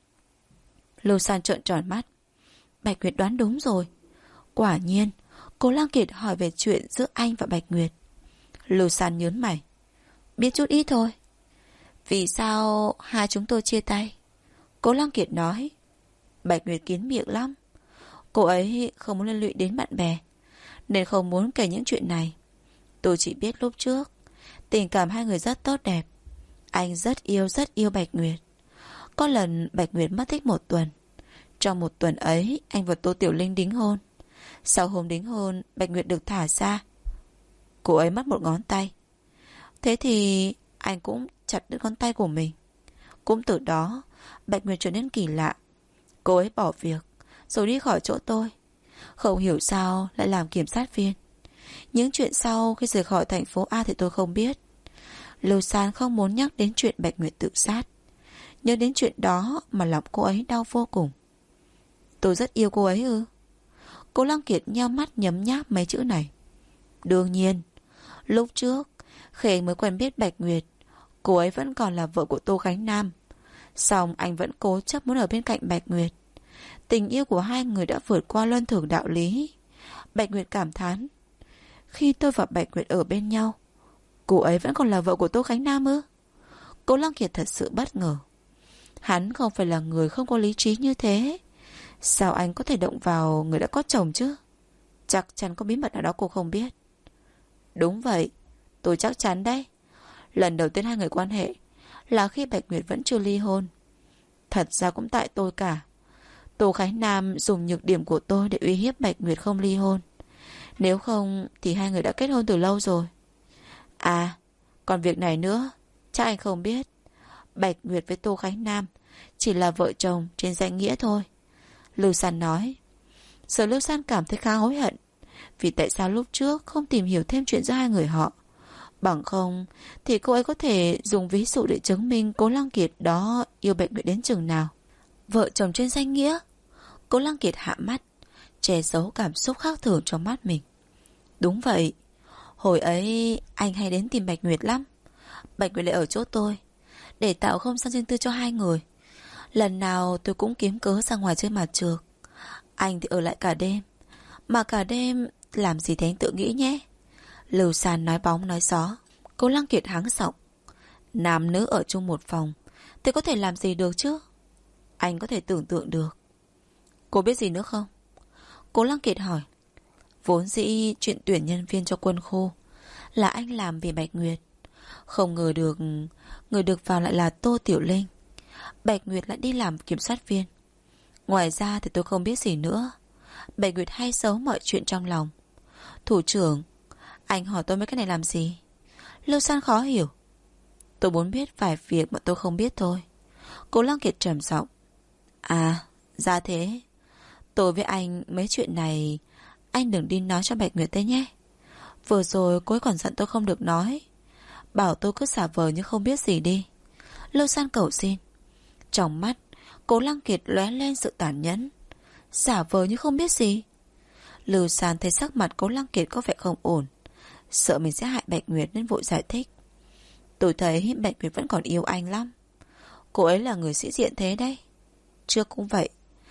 Lưu San trợn tròn mắt. Bạch Nguyệt đoán đúng rồi. Quả nhiên, Cố Lăng Kiệt hỏi về chuyện giữa anh và Bạch Nguyệt. Lưu San nhớn mày. Biết chút ít thôi. Vì sao hai chúng tôi chia tay? Cố Lăng Kiệt nói. Bạch Nguyệt kín miệng lắm. Cô ấy không muốn liên lụy đến bạn bè, nên không muốn kể những chuyện này. Tôi chỉ biết lúc trước tình cảm hai người rất tốt đẹp. Anh rất yêu Bạch Nguyệt. Có lần Bạch Nguyệt mất tích 1 tuần. Trong 1 tuần ấy, anh và Tô Tiểu Linh đính hôn. Sau hôm đính hôn, Bạch Nguyệt được thả ra. Cô ấy mất 1 ngón tay. Thế thì anh cũng chặt đứt ngón tay của mình. Cũng từ đó, Bạch Nguyệt trở nên kỳ lạ. Cô ấy bỏ việc, rồi đi khỏi chỗ tôi. Không hiểu sao lại làm kiểm sát viên. Những chuyện sau khi rời khỏi thành phố A thì tôi không biết. Lưu San không muốn nhắc đến chuyện Bạch Nguyệt tự sát. Nhớ đến chuyện đó mà lòng cô ấy đau vô cùng. Tôi rất yêu cô ấy ư? Cố Lăng Kiệt nheo mắt nhấm nháp mấy chữ này. Đương nhiên. Lúc trước khi anh mới quen biết Bạch Nguyệt, cô ấy vẫn còn là vợ của Tô Khánh Nam. Song anh vẫn cố chấp muốn ở bên cạnh Bạch Nguyệt. Tình yêu của hai người đã vượt qua luân thường đạo lý. Bạch Nguyệt cảm thán. Khi tôi và Bạch Nguyệt ở bên nhau, cô ấy vẫn còn là vợ của Tô Khánh Nam ư? Cố Lăng Kiệt thật sự bất ngờ. Hắn không phải là người không có lý trí như thế. Sao anh có thể động vào người đã có chồng chứ? Chắc chắn có bí mật nào đó cô không biết. Đúng vậy, tôi chắc chắn đấy. Lần đầu tiên hai người quan hệ là khi Bạch Nguyệt vẫn chưa ly hôn. Thật ra cũng tại tôi cả. Tô Khánh Nam dùng nhược điểm của tôi để uy hiếp Bạch Nguyệt không ly hôn. Nếu không thì hai người đã kết hôn từ lâu rồi. À, còn việc này nữa, chắc anh không biết. Bạch Nguyệt với Tô Khánh Nam chỉ là vợ chồng trên danh nghĩa thôi. Lưu San nói. Sở Lưu San cảm thấy khá hối hận vì tại sao lúc trước không tìm hiểu thêm chuyện giữa hai người họ. Bằng không thì cô ấy có thể dùng ví dụ để chứng minh Cố Lăng Kiệt đó yêu Bạch Nguyệt đến chừng nào. Vợ chồng trên danh nghĩa. Cố Lăng Kiệt hạ mắt, che giấu cảm xúc khác thường trong mắt mình. Đúng vậy, hồi ấy anh hay đến tìm Bạch Nguyệt lắm. Bạch Nguyệt lại ở chỗ tôi, để tạo không gian riêng tư cho hai người. Lần nào tôi cũng kiếm cớ ra ngoài chơi mặt trược. Anh thì ở lại cả đêm. Mà cả đêm làm gì thì anh tự nghĩ nhé. Lưu San nói bóng nói gió. Cố Lăng Kiệt hắng giọng. Nam nữ ở chung một phòng thì có thể làm gì được chứ? Anh có thể tưởng tượng được. Cô biết gì nữa không? Cố Lăng Kiệt hỏi. Vốn dĩ chuyện tuyển nhân viên cho quân khu là anh làm vì Bạch Nguyệt. Không ngờ được người được vào lại là Tô Tiểu Linh. Bạch Nguyệt lại đi làm kiểm soát viên. Ngoài ra thì tôi không biết gì nữa. Bạch Nguyệt hay giấu mọi chuyện trong lòng. Thủ trưởng, anh hỏi tôi mấy cái này làm gì? Lưu San khó hiểu. Tôi muốn biết vài việc mà tôi không biết thôi. Cố Lăng Kiệt trầm giọng. À, ra thế. Tôi với anh mấy chuyện này anh đừng đi nói cho Bạch Nguyệt đấy nhé. Vừa rồi cô ấy còn dặn tôi không được nói. Bảo tôi cứ giả vờ như không biết gì đi. Lưu San cầu xin. Trong mắt Cố Lăng Kiệt lóe lên sự tàn nhẫn. Giả vờ như không biết gì. Lưu San thấy sắc mặt Cố Lăng Kiệt có vẻ không ổn, sợ mình sẽ hại Bạch Nguyệt nên vội giải thích. Tôi thấy Bạch Nguyệt vẫn còn yêu anh lắm. Cô ấy là người sĩ diện thế đấy. Trước cũng vậy.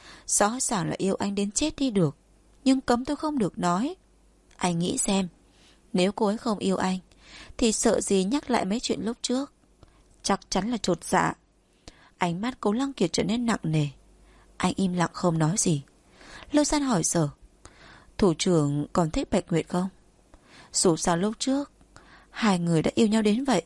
Rõ ràng là yêu anh đến chết đi được, nhưng cấm tôi không được nói. Anh nghĩ xem, nếu cô ấy không yêu anh thì sợ gì nhắc lại mấy chuyện lúc trước. Chắc chắn là chột dạ. Ánh mắt Cố Lăng Kiệt trở nên nặng nề. Anh im lặng không nói gì. Lưu San hỏi Sở. Thủ trưởng còn thích Bạch Nguyệt không? Dù sao lúc trước hai người đã yêu nhau đến vậy.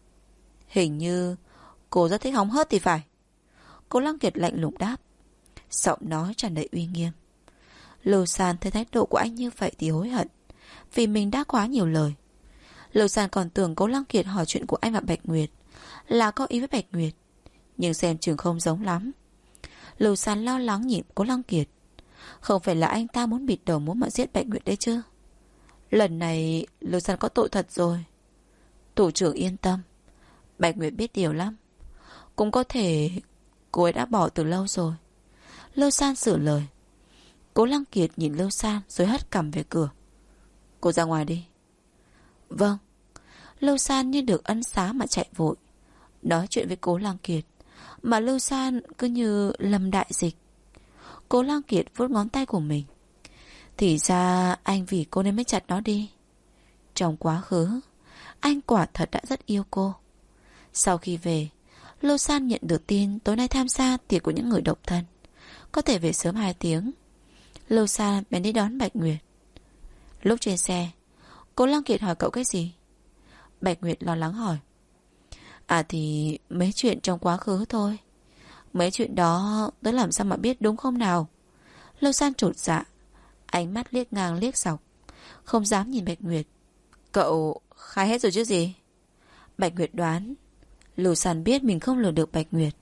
Hình như cô rất thích hóng hớt thì phải. Cố Lăng Kiệt lạnh lùng đáp, giọng nói tràn đầy uy nghiêm. Lưu San thấy thái độ của anh như vậy thì hối hận, vì mình đã quá nhiều lời. Lưu San còn tưởng Cố Lăng Kiệt hỏi chuyện của anh và Bạch Nguyệt là có ý với Bạch Nguyệt, nhưng xem chừng không giống lắm. Lưu San lo lắng nhìn Cố Lăng Kiệt. Không phải là anh ta muốn bịt đầu muốn mà giết Bạch Nguyệt đấy chứ? Lần này Lưu San có tội thật rồi. Thủ trưởng yên tâm, Bạch Nguyệt biết điều lắm. Cũng có thể cô ấy đã bỏ từ lâu rồi. Lưu San sửa lời. Cố Lăng Kiệt nhìn Lưu San rồi hất cằm về cửa. Cô ra ngoài đi. Vâng. Lưu San như được ân xá mà chạy vội, nói chuyện với Cố Lăng Kiệt, mà Lưu San cứ như lâm đại dịch. Cố Lăng Kiệt vuốt ngón tay của mình. Thì ra anh vì cô nên mới chặt nó đi. Trong quá khứ anh quả thật đã rất yêu cô. Sau khi về, Lưu San nhận được tin tối nay tham gia tiệc của những người độc thân, có thể về sớm 2 tiếng. Lưu San bèn đi đón Bạch Nguyệt. Lúc trên xe, Cố Lăng Kiệt hỏi cậu cái gì? Bạch Nguyệt lo lắng hỏi. À thì mấy chuyện trong quá khứ thôi. Mấy chuyện đó tớ làm sao mà biết đúng không nào? Lưu San chột dạ, ánh mắt liếc ngang liếc dọc, không dám nhìn Bạch Nguyệt. Cậu khai hết rồi chứ gì? Bạch Nguyệt đoán. Lưu San biết mình không lừa được Bạch Nguyệt.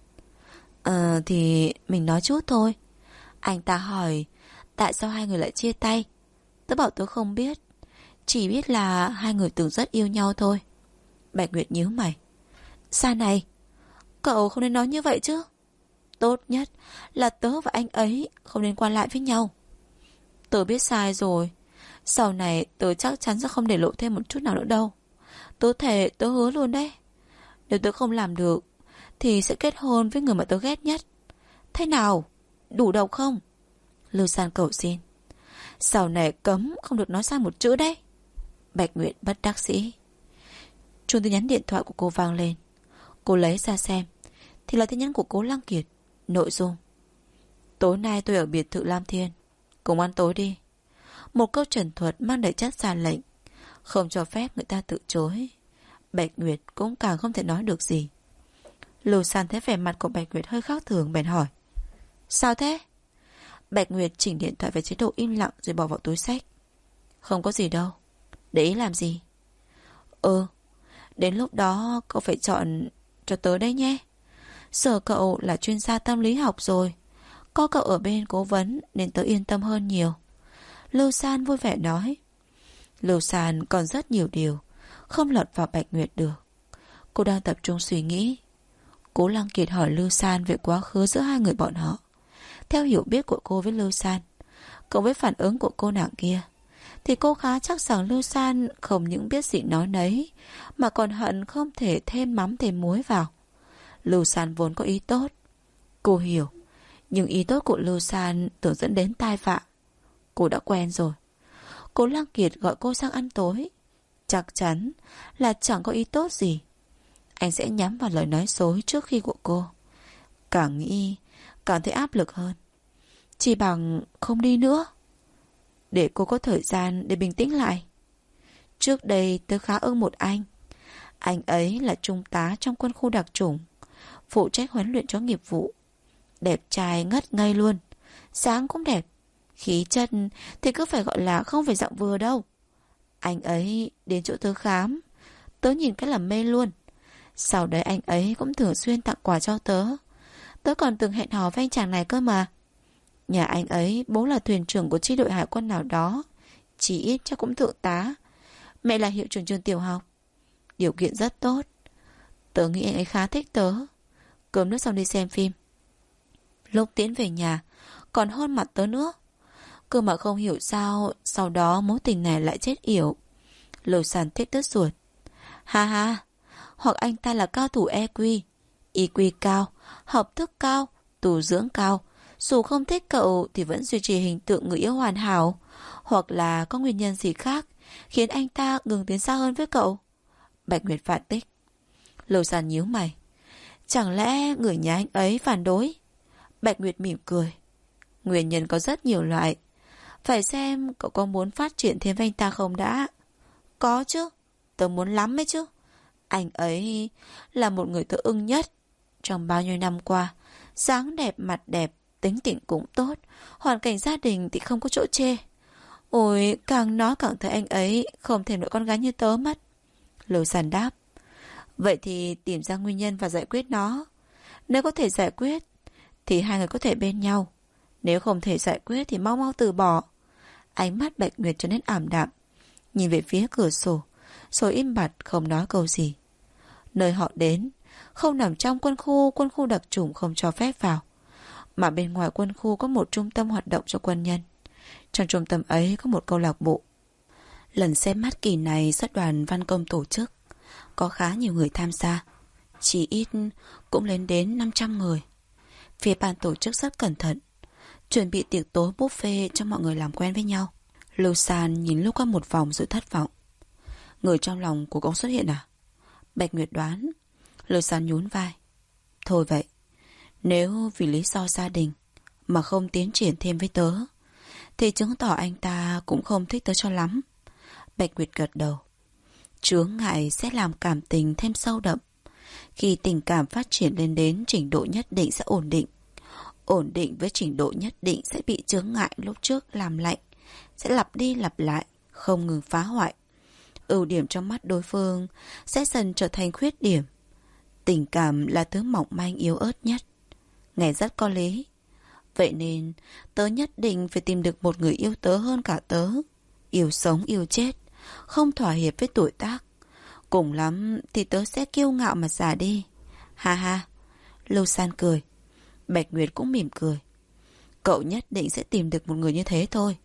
Thì mình nói chút thôi. Anh ta hỏi tại sao hai người lại chia tay. Tớ bảo tớ không biết, chỉ biết là hai người từng rất yêu nhau thôi. Bạch Nguyệt nhíu mày. Sao này, cậu không nên nói như vậy chứ. Tốt nhất là tớ và anh ấy không nên qua lại với nhau. Tớ biết sai rồi. Sau này tớ chắc chắn sẽ không để lộ thêm một chút nào nữa đâu. Tớ thề, tớ hứa luôn đấy. Nếu tớ không làm được thì sẽ kết hôn với người mà tớ ghét nhất. Thế nào? Đủ độc không? Lưu San cầu xin. Sau này cấm không được nói sai một chữ đấy. Bạch Nguyệt bất đắc dĩ. Chuông tin nhắn điện thoại của cô vang lên. Cô lấy ra xem thì là tin nhắn của Cố Lăng Kiệt. Nội dung: tối nay tôi ở biệt thự Lam Thiên, cùng ăn tối đi. Một câu trần thuật mang đầy chất ra lệnh, không cho phép người ta từ chối. Bạch Nguyệt cũng càng không thể nói được gì. Lưu San thấy vẻ mặt của Bạch Nguyệt hơi khác thường bèn hỏi. Sao thế? Bạch Nguyệt chỉnh điện thoại về chế độ im lặng rồi bỏ vào túi xách. Không có gì đâu. Để ý làm gì? Đến lúc đó cậu phải chọn cho tớ đấy nhé. Giờ cậu là chuyên gia tâm lý học rồi, có cậu ở bên cố vấn nên tớ yên tâm hơn nhiều. Lưu San vui vẻ nói. Lưu San còn rất nhiều điều không lọt vào Bạch Nguyệt được. Cô đang tập trung suy nghĩ. Cố Lăng Kiệt hỏi Lưu San về quá khứ giữa hai người bọn họ. Theo hiểu biết của cô với Lưu San, cộng với phản ứng của cô nàng kia, thì cô khá chắc rằng Lưu San không những biết gì nói nấy, mà còn hận không thể thêm mắm thêm muối vào. Lưu San vốn có ý tốt, cô hiểu, nhưng ý tốt của Lưu San tưởng dẫn đến tai vạ. Cô đã quen rồi. Cố Lăng Kiệt gọi cô sang ăn tối, chắc chắn là chẳng có ý tốt gì. Anh sẽ nhắm vào lời nói dối trước khi của cô. Càng nghĩ càng thấy áp lực hơn. Chỉ bằng không đi nữa, để cô có thời gian để bình tĩnh lại. Trước đây tớ khá ưng một anh. Anh ấy là trung tá trong quân khu đặc chủng, phụ trách huấn luyện chó nghiệp vụ. Đẹp trai ngất ngây luôn, sáng cũng đẹp, khí chất thì cứ phải gọi là không phải dạng vừa đâu. Anh ấy đến chỗ tớ khám, tớ nhìn cái là mê luôn. Sau đấy anh ấy cũng thường xuyên tặng quà cho tớ. Tớ còn từng hẹn hò với anh chàng này cơ mà. Nhà anh ấy bố là thuyền trưởng của chi đội hải quân nào đó, chỉ ít chắc cũng thượng tá. Mẹ là hiệu trưởng trường tiểu học. Điều kiện rất tốt. Tớ nghĩ anh ấy khá thích tớ. Cơm nước xong đi xem phim. Lúc tiến về nhà còn hôn mặt tớ nữa. Cơ mà không hiểu sao sau đó mối tình này lại chết yểu. Lưu San thích đứt ruột. Ha ha, hoặc anh ta là cao thủ EQ, IQ cao, học thức cao, tu dưỡng cao, dù không thích cậu thì vẫn duy trì hình tượng người yêu hoàn hảo. Hoặc là có nguyên nhân gì khác khiến anh ta ngừng tiến xa hơn với cậu. Bạch Nguyệt phản tích. Lưu San nhíu mày. Chẳng lẽ người nhà anh ấy phản đối? Bạch Nguyệt mỉm cười. Nguyên nhân có rất nhiều loại. Phải xem cậu có muốn phát triển thêm với anh ta không đã. Có chứ, tớ muốn lắm ấy chứ. Anh ấy là một người tớ ưng nhất. Trong bao nhiêu năm qua, dáng đẹp, mặt đẹp, tính tình cũng tốt, hoàn cảnh gia đình thì không có chỗ chê. Ôi, càng nói càng thấy anh ấy không thể nổi con gái như tớ mất. Lưu San đáp. Vậy thì tìm ra nguyên nhân và giải quyết nó. Nếu có thể giải quyết thì hai người có thể bên nhau. Nếu không thể giải quyết thì mau mau từ bỏ. Ánh mắt Bạch Nguyệt trở nên ảm đạm, nhìn về phía cửa sổ, rồi im bặt không nói câu gì. Nơi họ đến không nằm trong quân khu đặc chủng không cho phép vào, mà bên ngoài quân khu có một trung tâm hoạt động cho quân nhân. Trong trung tâm ấy có một câu lạc bộ. Lần xem mắt kỳ này do đoàn văn công tổ chức, có khá nhiều người tham gia, chỉ ít cũng lên đến 500 người. Phía ban tổ chức rất cẩn thận, chuẩn bị tiệc tối buffet cho mọi người làm quen với nhau. Lưu San nhìn lúc qua một vòng rồi thất vọng. Người trong lòng của con xuất hiện à? Bạch Nguyệt đoán. Lưu San nhún vai. Thôi vậy, nếu vì lý do gia đình mà không tiến triển thêm với tớ thì chứng tỏ anh ta cũng không thích tớ cho lắm. Bạch Nguyệt gật đầu. Chướng ngại sẽ làm cảm tình thêm sâu đậm. Khi tình cảm phát triển lên đến trình độ nhất định sẽ ổn định. Ổn định với trình độ nhất định sẽ bị chướng ngại lúc trước làm lạnh, sẽ lặp đi lặp lại, không ngừng phá hoại. Ưu điểm trong mắt đối phương sẽ dần trở thành khuyết điểm. Tình cảm là thứ mỏng manh yếu ớt nhất. Nghe rất có lý. Vậy nên tớ nhất định phải tìm được một người yêu tớ hơn cả tớ. Yêu sống yêu chết, không thỏa hiệp với tuổi tác. Cùng lắm thì tớ sẽ kiêu ngạo mà già đi. Ha ha. Lưu San cười. Bạch Nguyệt cũng mỉm cười. Cậu nhất định sẽ tìm được một người như thế thôi.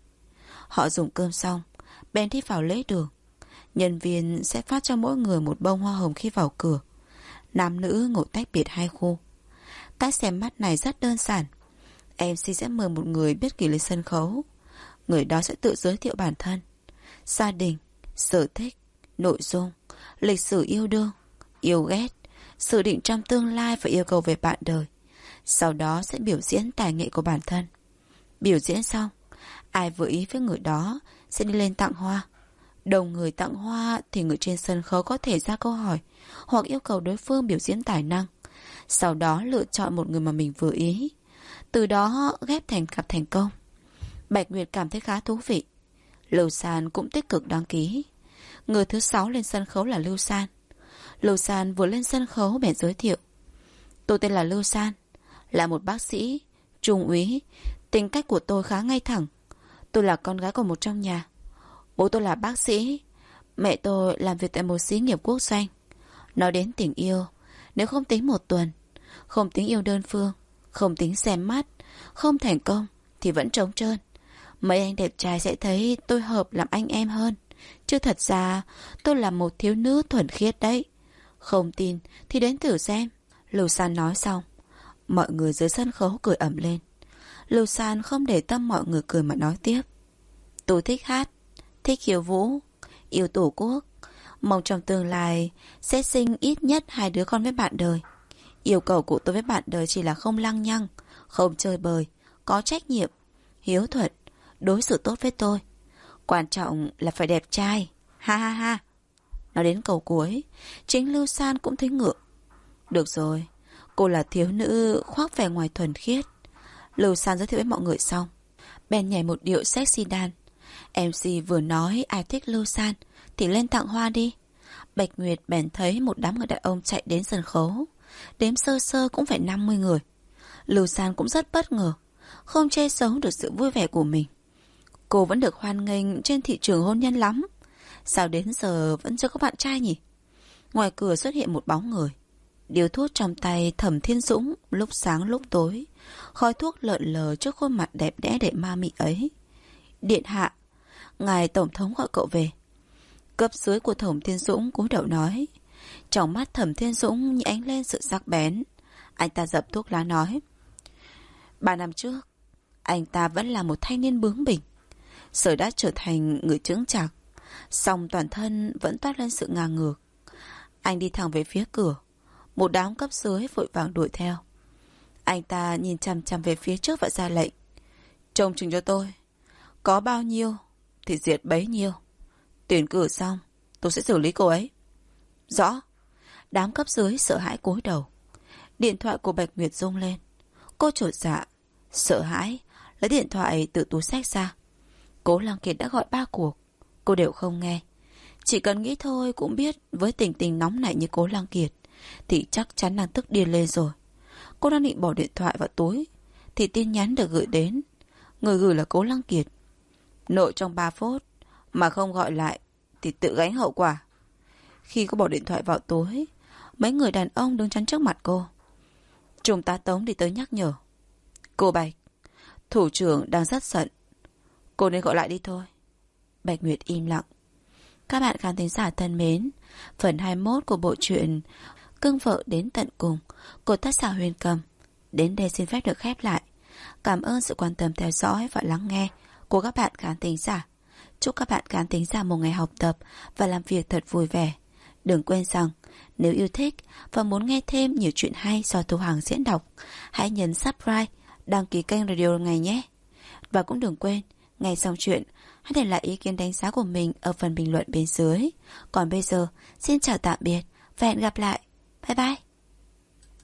Họ dùng cơm xong, bèn đi vào lễ đường. Nhân viên sẽ phát cho mỗi người một bông hoa hồng khi vào cửa. Nam nữ ngồi tách biệt hai khu. Cách xem mắt này rất đơn giản. MC sẽ mời một người biết kỹ lên sân khấu. Người đó sẽ tự giới thiệu bản thân, gia đình, sở thích, nội dung, lịch sử yêu đương, yêu ghét, dự định trong tương lai và yêu cầu về bạn đời. Sau đó sẽ biểu diễn tài nghệ của bản thân. Biểu diễn xong, ai vừa ý với người đó sẽ đi lên tặng hoa. Đồng người tặng hoa thì người trên sân khấu có thể ra câu hỏi hoặc yêu cầu đối phương biểu diễn tài năng. Sau đó lựa chọn một người mà mình vừa ý, từ đó ghép thành cặp thành công. Bạch Nguyệt cảm thấy khá thú vị. Lưu San cũng tích cực đăng ký. Người thứ 6 lên sân khấu là Lưu San. Lưu San vừa lên sân khấu bèn giới thiệu. Tôi tên là Lưu San, là một bác sĩ, trung úy. Tính cách của tôi khá ngay thẳng. Tôi là con gái của một trong nhà. Bố tôi là bác sĩ, mẹ tôi làm việc tại một xí nghiệp quốc doanh. Nói đến tình yêu, nếu không tính một tuần, không tính yêu đơn phương, không tính xem mắt, không thành công thì vẫn trống trơn. Mấy anh đẹp trai sẽ thấy tôi hợp làm anh em hơn, chứ thật ra tôi là một thiếu nữ thuần khiết đấy. Không tin thì đến thử xem. Lưu San nói xong, mọi người dưới sân khấu cười ầm lên. Lưu San không để tâm mọi người cười mà nói tiếp. Tôi thích hát, thích khiêu vũ, yêu tổ quốc, mong trong tương lai sẽ sinh ít nhất 2 đứa con với bạn đời. Yêu cầu của tôi với bạn đời chỉ là không lăng nhăng, không chơi bời, có trách nhiệm, hiếu thuận, đối xử tốt với tôi. Quan trọng là phải đẹp trai. Ha ha ha. Nói đến câu cuối, chính Lưu San cũng thấy ngượng. Được rồi, cô là thiếu nữ khoác vẻ ngoài thuần khiết. Lưu San giới thiệu với mọi người xong, bèn nhảy một điệu sexy dance. MC vừa nói ai thích Lưu San thì lên tặng hoa đi. Bạch Nguyệt bèn thấy một đám người đàn ông chạy đến sân khấu. Đếm sơ sơ cũng phải 50 người. Lưu San cũng rất bất ngờ, không che giấu được sự vui vẻ của mình. Cô vẫn được hoan nghênh trên thị trường hôn nhân lắm. Sao đến giờ vẫn chưa có bạn trai nhỉ? Ngoài cửa xuất hiện một bóng người. Điếu thuốc trong tay Thẩm Thiên Dũng lúc sáng lúc tối. Khói thuốc lợn lờ trước khuôn mặt đẹp đẽ để ma mị ấy. Điện hạ, ngài tổng thống gọi cậu về. Cấp dưới của Thẩm Thiên Dũng cúi đầu nói. Trong mắt Thẩm Thiên Dũng như ánh lên sự sắc bén. Anh ta dập thuốc lá nói. 3 năm trước, anh ta vẫn là một thanh niên bướng bỉnh, giờ đã trở thành người chững chạc, song toàn thân vẫn toát lên sự ngang ngược. Anh đi thẳng về phía cửa. Một đám cấp dưới vội vàng đuổi theo. Anh ta nhìn chằm chằm về phía trước và ra lệnh. Trông chừng cho tôi. Có bao nhiêu thì diệt bấy nhiêu. Tuyển cử xong, tôi sẽ xử lý cô ấy. Rõ. Đám cấp dưới sợ hãi cúi đầu. Điện thoại của Bạch Nguyệt rung lên. Cô chột dạ, sợ hãi, lấy điện thoại từ túi xách ra. Cố Lăng Kiệt đã gọi 3 cuộc, cô đều không nghe. Chỉ cần nghĩ thôi cũng biết với tình tình nóng nảy như Cố Lăng Kiệt thì chắc chắn đang tức điên lên rồi. Cô đang định bỏ điện thoại vào túi thì tin nhắn được gửi đến. Người gửi là Cố Lăng Kiệt. Nội trong 3 phút mà không gọi lại thì tự gánh hậu quả. Khi cô bỏ điện thoại vào túi, mấy người đàn ông đứng chắn trước mặt cô. Trung tá Tống đi tới nhắc nhở. Cô Bạch, thủ trưởng đang rất giận, cô nên gọi lại đi thôi. Bạch Nguyệt im lặng. Các bạn khán thính giả thân mến, phần 21 của bộ truyện Cưng Vợ Đến Tận Cùng của tác giả Huyền Cầm đến đây xin phép được khép lại. Cảm ơn sự quan tâm theo dõi và lắng nghe của các bạn khán thính giả. Chúc các bạn khán thính giả một ngày học tập và làm việc thật vui vẻ. Đừng quên rằng nếu yêu thích và muốn nghe thêm nhiều chuyện hay do Thu Hằng diễn đọc, hãy nhấn subscribe, đăng ký kênh Radio Ngày nhé. Và cũng đừng quên, nghe xong chuyện, hãy để lại ý kiến đánh giá của mình ở phần bình luận bên dưới. Còn bây giờ, xin chào tạm biệt và hẹn gặp lại. Bye bye.